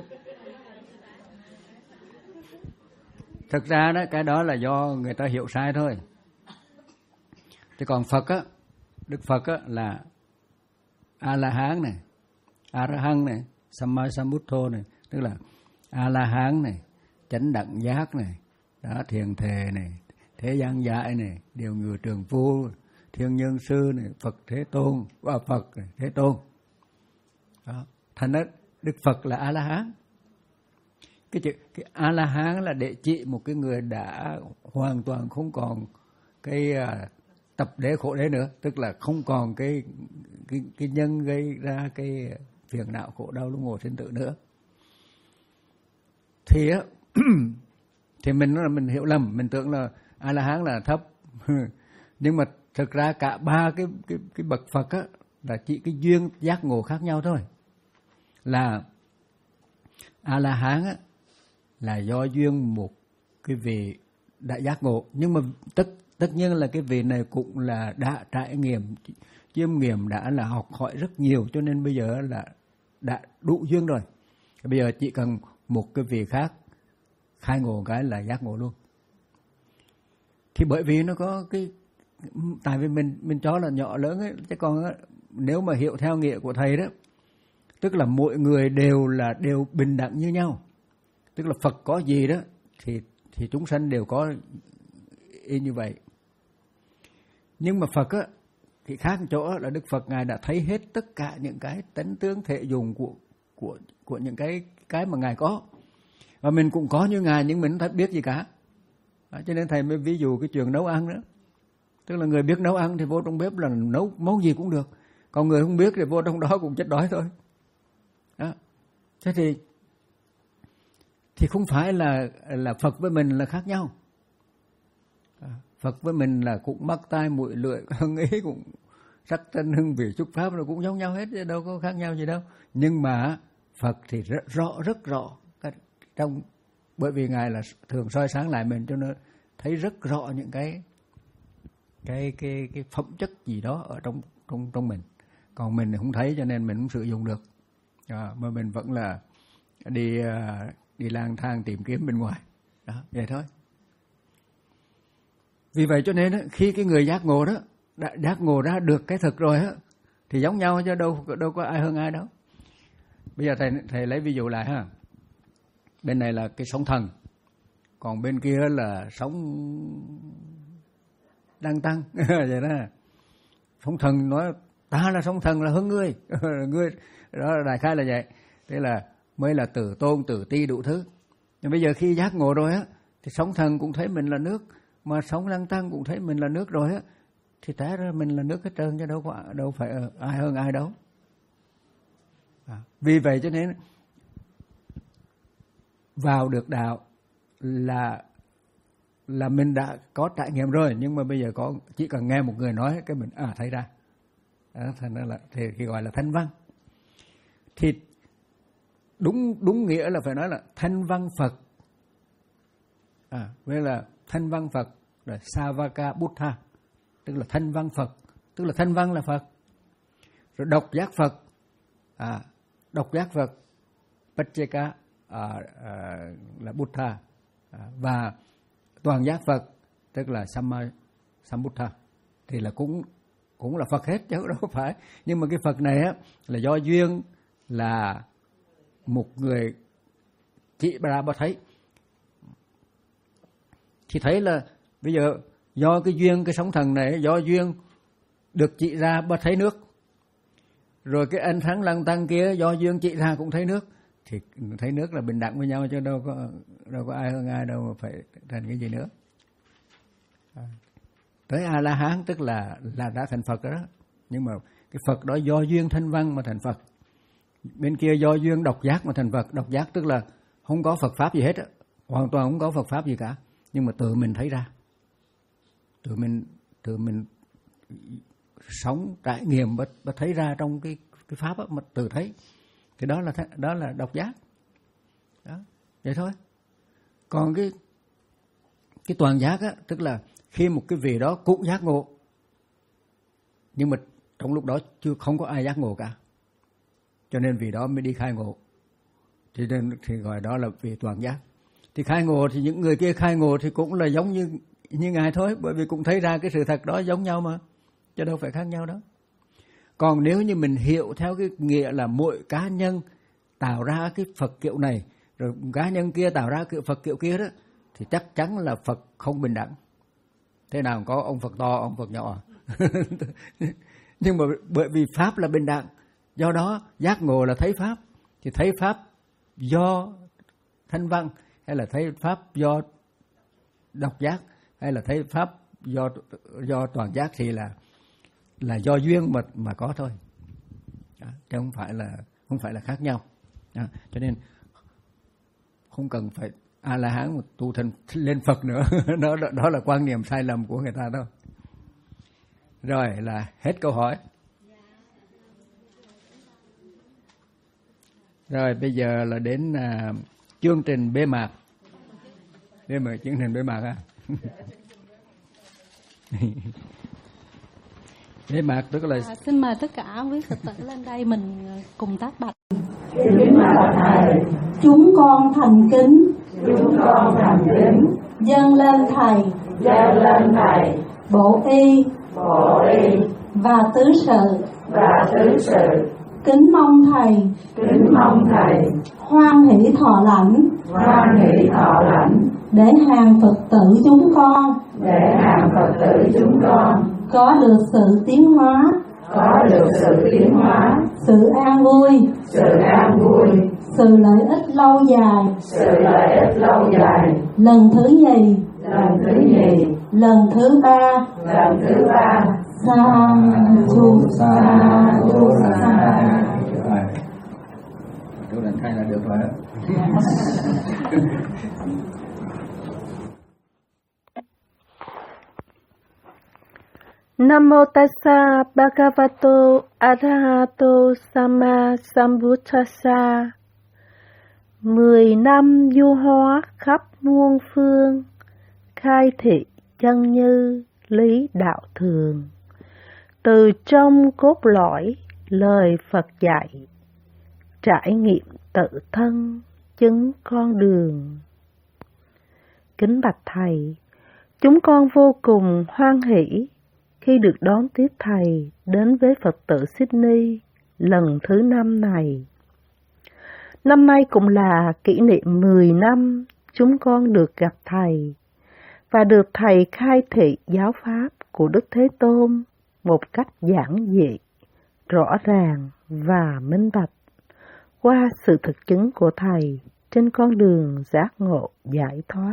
thực ra đó, cái đó là do người ta hiểu sai thôi. Thì còn Phật á, Đức Phật á là A-la-hán này, A-ra-hăng này, Samma-sambuddho này, tức là A-la-hán này, chánh đẳng giác này, đó, thiền thề này, thế gian giải này, điều ngự trường phu, thiên nhân sư này, Phật Thế Tôn, và Phật này, Thế Tôn. Đó. Thành đó, Đức Phật là A-la-hán. Cái chữ cái A-la-hán là để chỉ một cái người đã hoàn toàn không còn cái uh, tập đế khổ đế nữa, tức là không còn cái cái cái nhân gây ra cái phiền não khổ đau luân hồi sinh tử nữa. Thì á thì mình là mình hiểu lầm, mình tưởng là A-la-hán là thấp. Nhưng mà thực ra cả ba cái cái cái bậc Phật á là chỉ cái duyên giác ngộ khác nhau thôi. Là A-la-hán á là do duyên một cái vị đã giác ngộ, nhưng mà tất tất nhiên là cái vị này cũng là đã trải nghiệm chiêm nghiệm, đã là học hỏi rất nhiều, cho nên bây giờ là đã đủ duyên rồi. Bây giờ chỉ cần một cái vị khác khai ngộ cái là giác ngộ luôn. Thì bởi vì nó có cái, tại vì mình mình cho là nhỏ lớn ấy, chứ còn nếu mà hiểu theo nghĩa của thầy đó, tức là mỗi người đều là đều bình đẳng như nhau. Tức là Phật có gì đó thì thì chúng sanh đều có y như vậy. Nhưng mà Phật á thì khác chỗ là Đức Phật ngài đã thấy hết tất cả những cái tánh tướng thể dùng của của của những cái cái mà ngài có. Và mình cũng có như ngài nhưng mình không biết gì cả. Đó, cho nên thầy mới ví dụ cái chuyện nấu ăn đó. Tức là người biết nấu ăn thì vô trong bếp là nấu món gì cũng được. Còn người không biết thì vô trong đó cũng chết đói thôi. Đó. Thế thì thì không phải là là Phật với mình là khác nhau. Phật với mình là cũng mắt tai mũi lưỡi hương ý, cũng sắc thân hương vị xúc pháp rồi cũng giống nhau hết, chứ đâu có khác nhau gì đâu. Nhưng mà Phật thì rất rõ rất rõ trong, bởi vì ngài là thường soi sáng lại mình, cho nên thấy rất rõ những cái cái cái cái phẩm chất gì đó ở trong trong trong mình. Còn mình thì không thấy, cho nên mình không sử dụng được. À, mà mình vẫn là đi đi lang thang tìm kiếm bên ngoài. Đó, vậy thôi. Vì vậy cho nên khi cái người giác ngộ đó đã giác ngộ ra được cái thực rồi á thì giống nhau, chứ đâu đâu có ai hơn ai đâu. Bây giờ thầy thầy lấy ví dụ lại ha. Bên này là cái sóng thần, còn bên kia là sóng đang tăng vậy đó. Sóng thần nói ta là sóng thần là hơn ngươi, ngươi đó là đại khái là vậy. Thế là mới là tử tôn tử ti đủ thứ. Nhưng bây giờ khi giác ngộ rồi á thì sóng thần cũng thấy mình là nước, mà sóng lăng tăng cũng thấy mình là nước rồi á, thì té ra mình là nước hết trơn, chứ đâu có đâu phải ai hơn ai đâu. À, vì vậy cho nên vào được đạo là là mình đã có trải nghiệm rồi, nhưng mà bây giờ có chỉ cần nghe một người nói cái mình à thấy ra. Đó, thành ra là thì, thì gọi là thanh văn. Thì đúng đúng nghĩa là phải nói là thanh văn Phật. À, với là thanh văn Phật là Savaka Buddha, tức là thanh văn Phật, tức là thanh văn là Phật. Rồi độc giác Phật, à, độc giác Phật Pacceka à, à, là Buddha, à, và toàn giác Phật tức là Samma Sambuddha, thì là cũng cũng là Phật hết chứ đâu phải. Nhưng mà cái Phật này á là do duyên là một người chỉ ra bà thấy, thì thấy là bây giờ do cái duyên cái sóng thần này, do duyên được chỉ ra bà thấy nước. Rồi cái anh Thắng Lăng Tăng kia do duyên chỉ ra cũng thấy nước. Thì thấy nước là bình đẳng với nhau, chứ đâu có, đâu có ai hơn ai đâu mà phải thành cái gì nữa. À. Tới A-la-hán tức là, là đã thành Phật đó. Nhưng mà cái Phật đó do duyên thanh văn mà thành Phật. Bên kia do duyên độc giác mà thành Phật. Độc giác tức là không có Phật Pháp gì hết á. Hoàn toàn không có Phật Pháp gì cả. Nhưng mà tự mình thấy ra. Tự mình, tự mình sống, trải nghiệm và, và thấy ra trong cái, cái Pháp á, mà tự thấy. Thì đó là, đó là độc giác. Đó, vậy thôi. Còn cái, cái toàn giác á, tức là khi một cái vị đó cũng giác ngộ, nhưng mà trong lúc đó chưa không có ai giác ngộ cả, cho nên vị đó mới đi khai ngộ, thì nên thì gọi đó là vị toàn giác. Thì khai ngộ thì những người kia khai ngộ thì cũng là giống như như ngài thôi, bởi vì cũng thấy ra cái sự thật đó giống nhau mà, chứ đâu phải khác nhau đó. Còn nếu như mình hiểu theo cái nghĩa là mỗi cá nhân tạo ra cái Phật kiểu này, rồi cá nhân kia tạo ra cái Phật kiểu kia đó, thì chắc chắn là Phật không bình đẳng. Thế nào có ông Phật to, ông Phật nhỏ. Nhưng mà bởi vì Pháp là bình đẳng, do đó giác ngộ là thấy Pháp. Thì thấy Pháp do thanh văn, hay là thấy Pháp do độc giác, hay là thấy Pháp do do toàn giác, thì là là do duyên mà mà có thôi. Đó, chứ không phải là không phải là khác nhau. Đó, cho nên không cần phải A-la-hán mà tu thành lên Phật nữa. đó, đó đó là quan niệm sai lầm của người ta đâu. Rồi là hết câu hỏi. Rồi bây giờ là đến uh, chương trình bế mạc. Bế mạc chương trình bế mạc ha. Bế mạc tức là à, xin mời tất cả quý Phật tử lên đây mình cùng tác bạch. Kính bạch thầy, Chúng con thành kính, chúng con thành kính, dâng lên thầy, dâng lên thầy, bộ y, bộ y và tứ sự, và tứ sự, kính mong thầy, kính mong thầy hoan hỷ thọ lãnh, hoan hỷ thọ lãnh, để hàng Phật tử chúng con, để hàng Phật tử chúng con có được sự tiến hóa, có được sự tiến hóa, sự an vui, sự an vui, sự lợi ích lâu dài. sự lợi ích lâu dài. Lần thứ nhì, Lần thứ nhì, lần thứ ba, lần thứ ba. sa thu sa thu sa. Chú đàn khai là được rồi. Nam mô Tassa Bhagavato Arahato Sama Sambuddhassa. Mười năm du hóa khắp muôn phương, khai thị chân như lý đạo thường. Từ trong cốt lõi lời Phật dạy, trải nghiệm tự thân chứng con đường. Kính bạch thầy, chúng con vô cùng hoan hỷ khi được đón tiếp thầy đến với Phật tử Sydney lần thứ năm này. Năm nay cũng là kỷ niệm mười năm chúng con được gặp thầy và được thầy khai thị giáo pháp của Đức Thế Tôn một cách giản dị, rõ ràng và minh bạch qua sự thực chứng của thầy trên con đường giác ngộ giải thoát.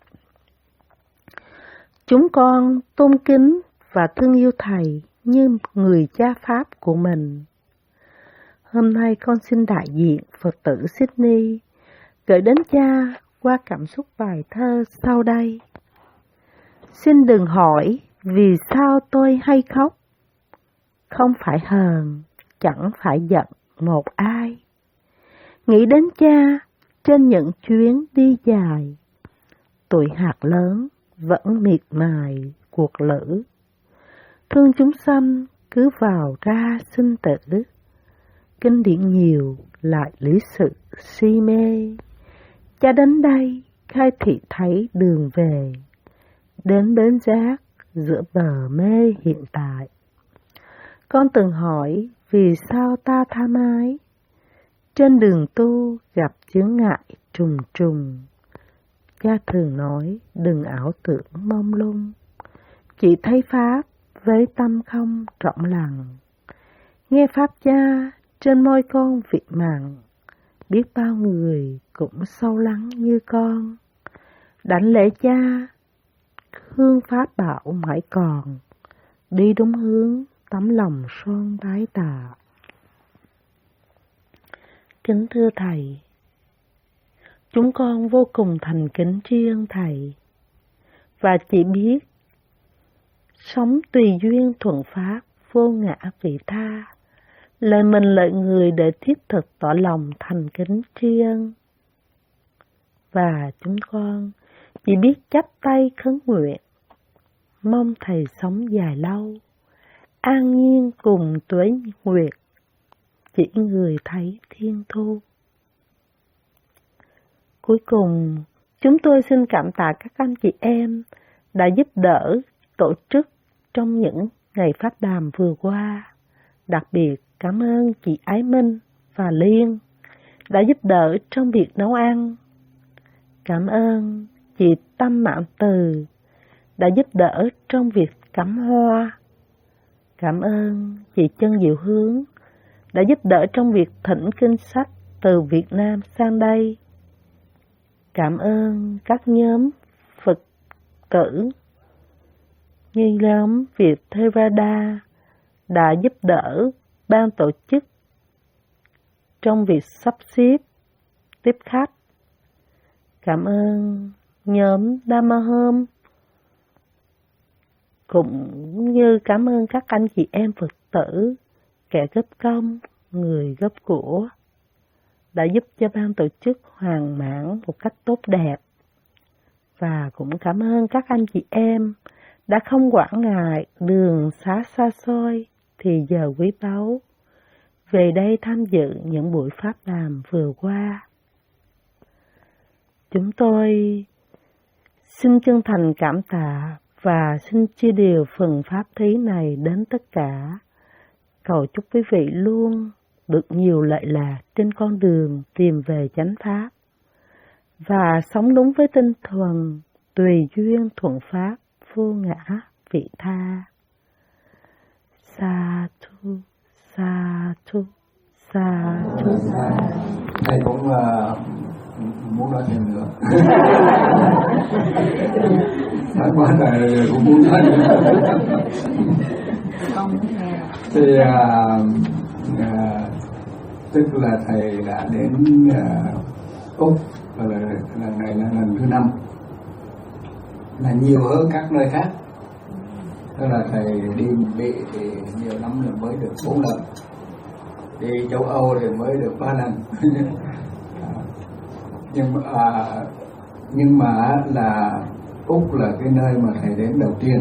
Chúng con tôn kính và thương yêu thầy như người cha Pháp của mình. Hôm nay con xin đại diện Phật tử Sydney gửi đến cha qua cảm xúc bài thơ sau đây. Xin đừng hỏi vì sao tôi hay khóc, không phải hờn, chẳng phải giận một ai. Nghĩ đến cha trên những chuyến đi dài, tuổi hạt lớn vẫn miệt mài cuộc lữ. Thương chúng sanh cứ vào ra sinh tử, kinh điển nhiều lại lý sự si mê. Cha đến đây khai thị thấy đường về, đến bến giác giữa bờ mê hiện tại. Con từng hỏi vì sao ta tha mái, trên đường tu gặp chướng ngại trùng trùng. Cha thường nói đừng ảo tưởng mông lung, chỉ thấy Pháp với tâm không rộng lặng. Nghe pháp cha trên môi con vị mặn, biết bao người cũng sâu lắng như con. Đảnh lễ cha, hương pháp bảo mãi còn, đi đúng hướng tấm lòng son bái tạ. Kính thưa Thầy, chúng con vô cùng thành kính tri ân Thầy, và chỉ biết sống tùy duyên thuận pháp, vô ngã vị tha, lời mình lợi người để thiết thực tỏ lòng thành kính tri ân. Và chúng con chỉ biết chắp tay khấn nguyện, mong Thầy sống dài lâu, an nhiên cùng tuế nguyệt, chỉ người thấy thiên thu. Cuối cùng, chúng tôi xin cảm tạ các anh chị em đã giúp đỡ tổ chức trong những ngày pháp đàm vừa qua. Đặc biệt cảm ơn chị Ái Minh và Liên đã giúp đỡ trong việc nấu ăn. Cảm ơn chị Tâm Mãn Từ đã giúp đỡ trong việc cắm hoa. Cảm ơn chị Chân Diệu Hướng đã giúp đỡ trong việc thỉnh kinh sách từ Việt Nam sang đây. Cảm ơn các nhóm Phật tử như nhóm Việt Theravada đã giúp đỡ ban tổ chức trong việc sắp xếp tiếp khách. Cảm ơn nhóm Dhamma Home, cũng như cảm ơn các anh chị em Phật tử, kẻ góp công, người góp của, đã giúp cho ban tổ chức hoàn mãn một cách tốt đẹp. Và cũng cảm ơn các anh chị em đã không quản ngại đường xá xa xôi thì giờ quý báu về đây tham dự những buổi pháp đàm vừa qua. Chúng tôi xin chân thành cảm tạ và xin chia điều phần pháp thí này đến tất cả. Cầu chúc quý vị luôn được nhiều lợi lạc trên con đường tìm về chánh pháp và sống đúng với tinh thần tùy duyên thuận pháp, vô ngã vị tha. Sa thu, sa thu, sa thu. Thầy cũng uh, muốn nói thêm nữa. Nói quá trời cũng muốn nói nữa. Thì uh, uh, tức là thầy đã đến uh, Úc và là, lần này là lần thứ năm, là nhiều hơn các nơi khác. Tức là thầy đi Mỹ thì nhiều lắm rồi mới được bốn lần, đi châu Âu thì mới được ba lần. nhưng mà à, nhưng mà là Úc là cái nơi mà thầy đến đầu tiên,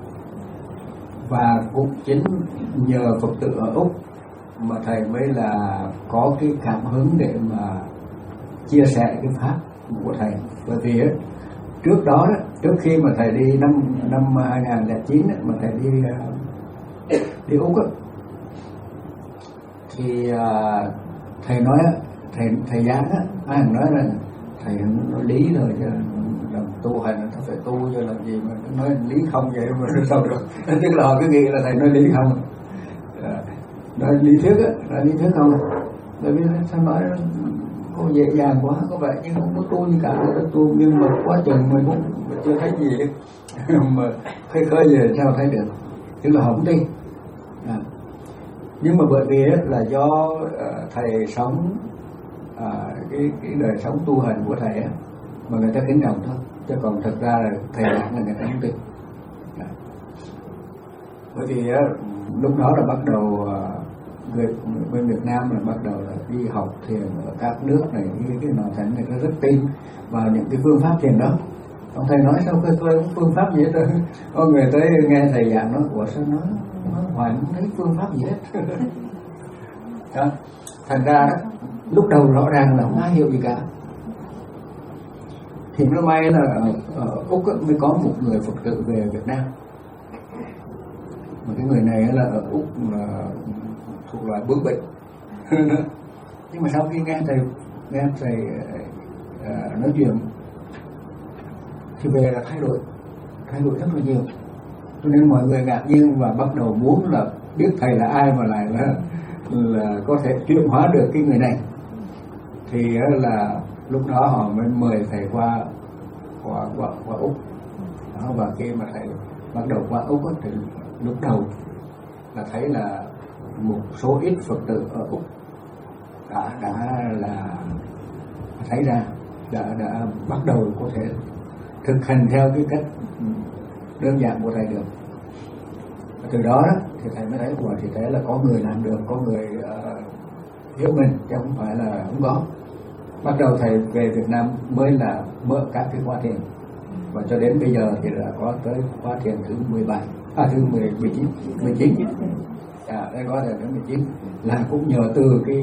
và cũng chính nhờ Phật tử ở Úc mà thầy mới là có cái cảm hứng để mà chia sẻ cái pháp của thầy. Bởi vì ấy, trước đó, trước khi mà thầy đi năm năm hai nghìn lẻ chín mà thầy đi đi Úc ấy, thì uh, thầy nói thầy thầy giảng á, ai nói là thầy nói lý thôi chứ làm tu hành nó phải tu cho làm gì mà nói lý không vậy mà sao được. Tức là họ cứ nghĩ là thầy nói lý không, uh, nói lý thuyết á, nói lý thuyết không. Bởi vì sao nói có dễ dàng quá, có vẻ nhưng không có tu như cả người đó tu, nhưng mà quá chừng mình cũng chưa thấy gì mà khơi khơi gì sao thấy được, tức là không tin. À. Nhưng mà bởi vì là do uh, thầy sống uh, cái cái đời sống tu hành của thầy á, mà người ta kính trọng thôi, chứ còn thật ra là thầy giảng là người ta không tin. À. Bởi vì uh, lúc đó là bắt đầu uh, người bên Việt Nam là bắt đầu là đi học thiền ở các nước này, cái cái nọ thành người ta rất tin vào những cái phương pháp thiền đó. Ông thầy nói sao tôi tôi không phương pháp gì hết, có người tới nghe thầy giảng nói của sao nó nó hoài không thấy phương pháp gì hết. Đó. Thành ra đó, lúc đầu rõ ràng là không ai hiểu gì cả. Thì nó may là ở, ở Úc mới có một người Phật tử về Việt Nam, mà cái người này là ở Úc là thuộc loại bướng bỉnh. Nhưng mà sau khi nghe thầy nghe thầy uh, nói chuyện thì về là thay đổi thay đổi rất là nhiều. cho nên mọi người ngạc nhiên và bắt đầu muốn là biết thầy là ai mà lại là, là có thể chuyển hóa được cái người này. Thì là lúc đó họ mới mời thầy qua qua qua, qua Úc đó, và khi mà thầy bắt đầu qua Úc đó, thì lúc đầu là thấy là một số ít Phật tử ở Úc đã đã là thấy ra đã đã bắt đầu có thể thực hành theo cái cách đơn giản của thầy được. Từ đó, đó thì thầy mới thấy quả thì thế là có người làm được, có người uh, hiểu mình chứ không phải là không có. Bắt đầu thầy về Việt Nam mới là mở các cái khóa thiền, và cho đến bây giờ thì đã có tới khóa thiền thứ mười bảy, à thứ mười chín, mười chín. À, đây khóa thiền thứ mười chín là cũng nhờ từ cái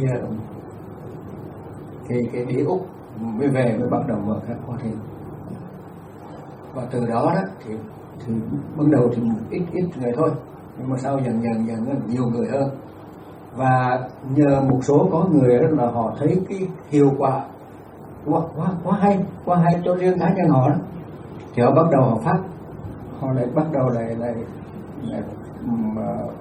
cái cái đi Úc mới về mới bắt đầu mở các khóa thiền. Và từ đó đó thì, thì ban đầu thì ít ít người thôi, nhưng mà sau dần dần dần nhiều người hơn. Và nhờ một số có người đó là họ thấy cái hiệu quả quá quá quá hay, quá hay cho riêng cá nhân họ đó, thì họ bắt đầu họ phát, họ lại bắt đầu lại lại, lại um,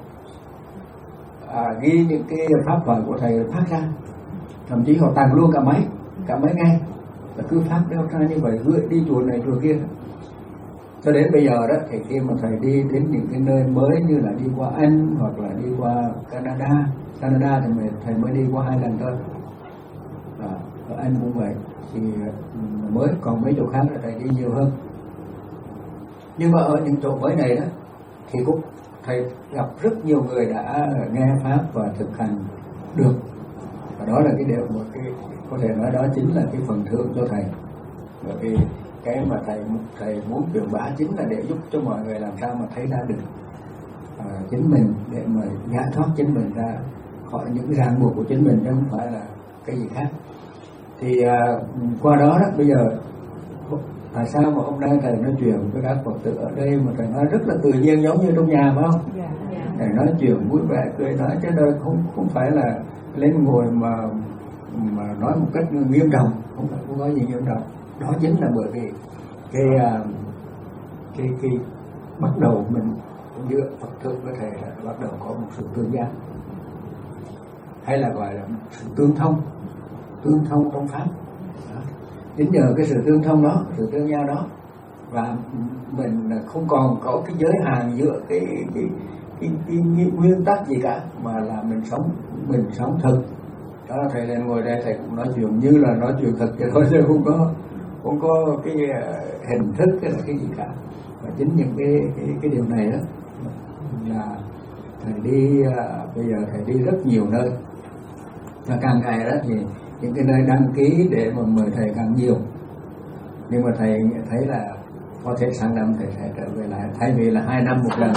à, ghi những cái pháp thoại của thầy phát ra, thậm chí họ tặng luôn cả máy, cả máy ngay, là cứ phát đeo ra như vậy, gửi đi chùa này chùa kia. Cho đến bây giờ đó thì khi mà thầy đi đến những cái nơi mới như là đi qua Anh hoặc là đi qua Canada, Canada thì mới, thầy mới đi qua hai lần thôi. À, ở Anh cũng vậy, thì mới còn mấy chỗ khác là thầy đi nhiều hơn. Nhưng mà ở những chỗ mới này đó thì cũng thầy gặp rất nhiều người đã nghe pháp và thực hành được, và đó là cái điều mà cái có thể nói đó chính là cái phần thưởng cho thầy. Bởi vì cái mà thầy thầy muốn truyền bá chính là để giúp cho mọi người làm sao mà thấy ra được à, chính mình, để mà giải thoát chính mình ra khỏi những ràng buộc của chính mình, chứ không phải là cái gì khác. Thì à, qua đó đó bây giờ tại sao mà hôm nay thầy nói chuyện với các Phật tử ở đây mà thầy nói rất là tự nhiên giống như trong nhà phải không? Yeah, yeah. Thầy nói chuyện vui vẻ cười nói, chứ đâu không không phải là lên ngồi mà mà nói một cách nghiêm trọng, không phải không có gì nghiêm trọng. Đó chính là bởi vì cái cái cái bắt đầu mình giữa Phật tử với thầy là bắt đầu có một sự tương giác, hay là gọi là sự tương thông, tương thông trong pháp. Đó. Chính nhờ cái sự tương thông đó, sự tương giao đó, và mình không còn có cái giới hạn giữa cái cái cái, cái, cái nguyên tắc gì cả, mà là mình sống mình sống thực. Đó, thầy lên ngồi đây thầy cũng nói chuyện như là nói chuyện thật vậy thôi, chứ không có không có cái hình thức hay là cái gì cả. Và chính những cái cái, cái điều này đó là thầy đi bây giờ thầy đi rất nhiều nơi, và càng ngày đó thì những cái nơi đăng ký để mà mời thầy càng nhiều. Nhưng mà thầy thấy là có thể sang năm thầy sẽ trở về lại, thay vì là hai năm một lần.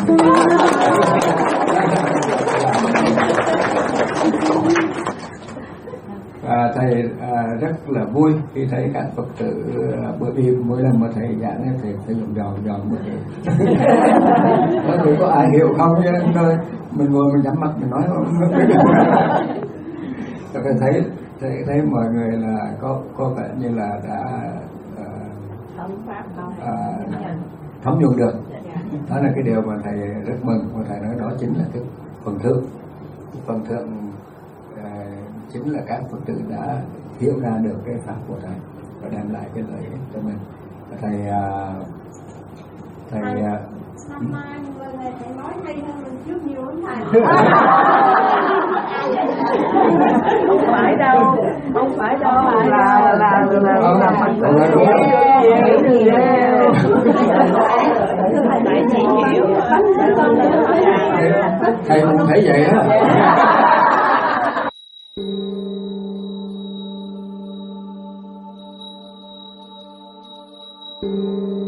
À, thầy à, rất là vui khi thấy các Phật tử, à, bởi vì mỗi lần mà thầy giảng thầy phải dùng giòn giòn một thầy. Nói thì có ai hiểu không chứ thôi, mình ngồi mình nhắm mắt mình nói không. Thầy thấy thầy thấy mọi người là có có vẻ như là đã à, thấm nhuần được. Đó là cái điều mà thầy rất mừng, và thầy nói đó chính là cái phần thưởng, phần thưởng chính là các Phật tử đã hiểu ra được cái pháp của thầy và đem lại cái lợi ích cho mình. Và thầy thầy năm nay người này thầy nói hay hơn mình trước nhiều lắm thầy. Không phải đâu, không phải đâu, là là là là Phật tử thầy không thấy vậy á.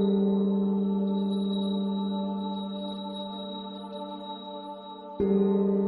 Thank you.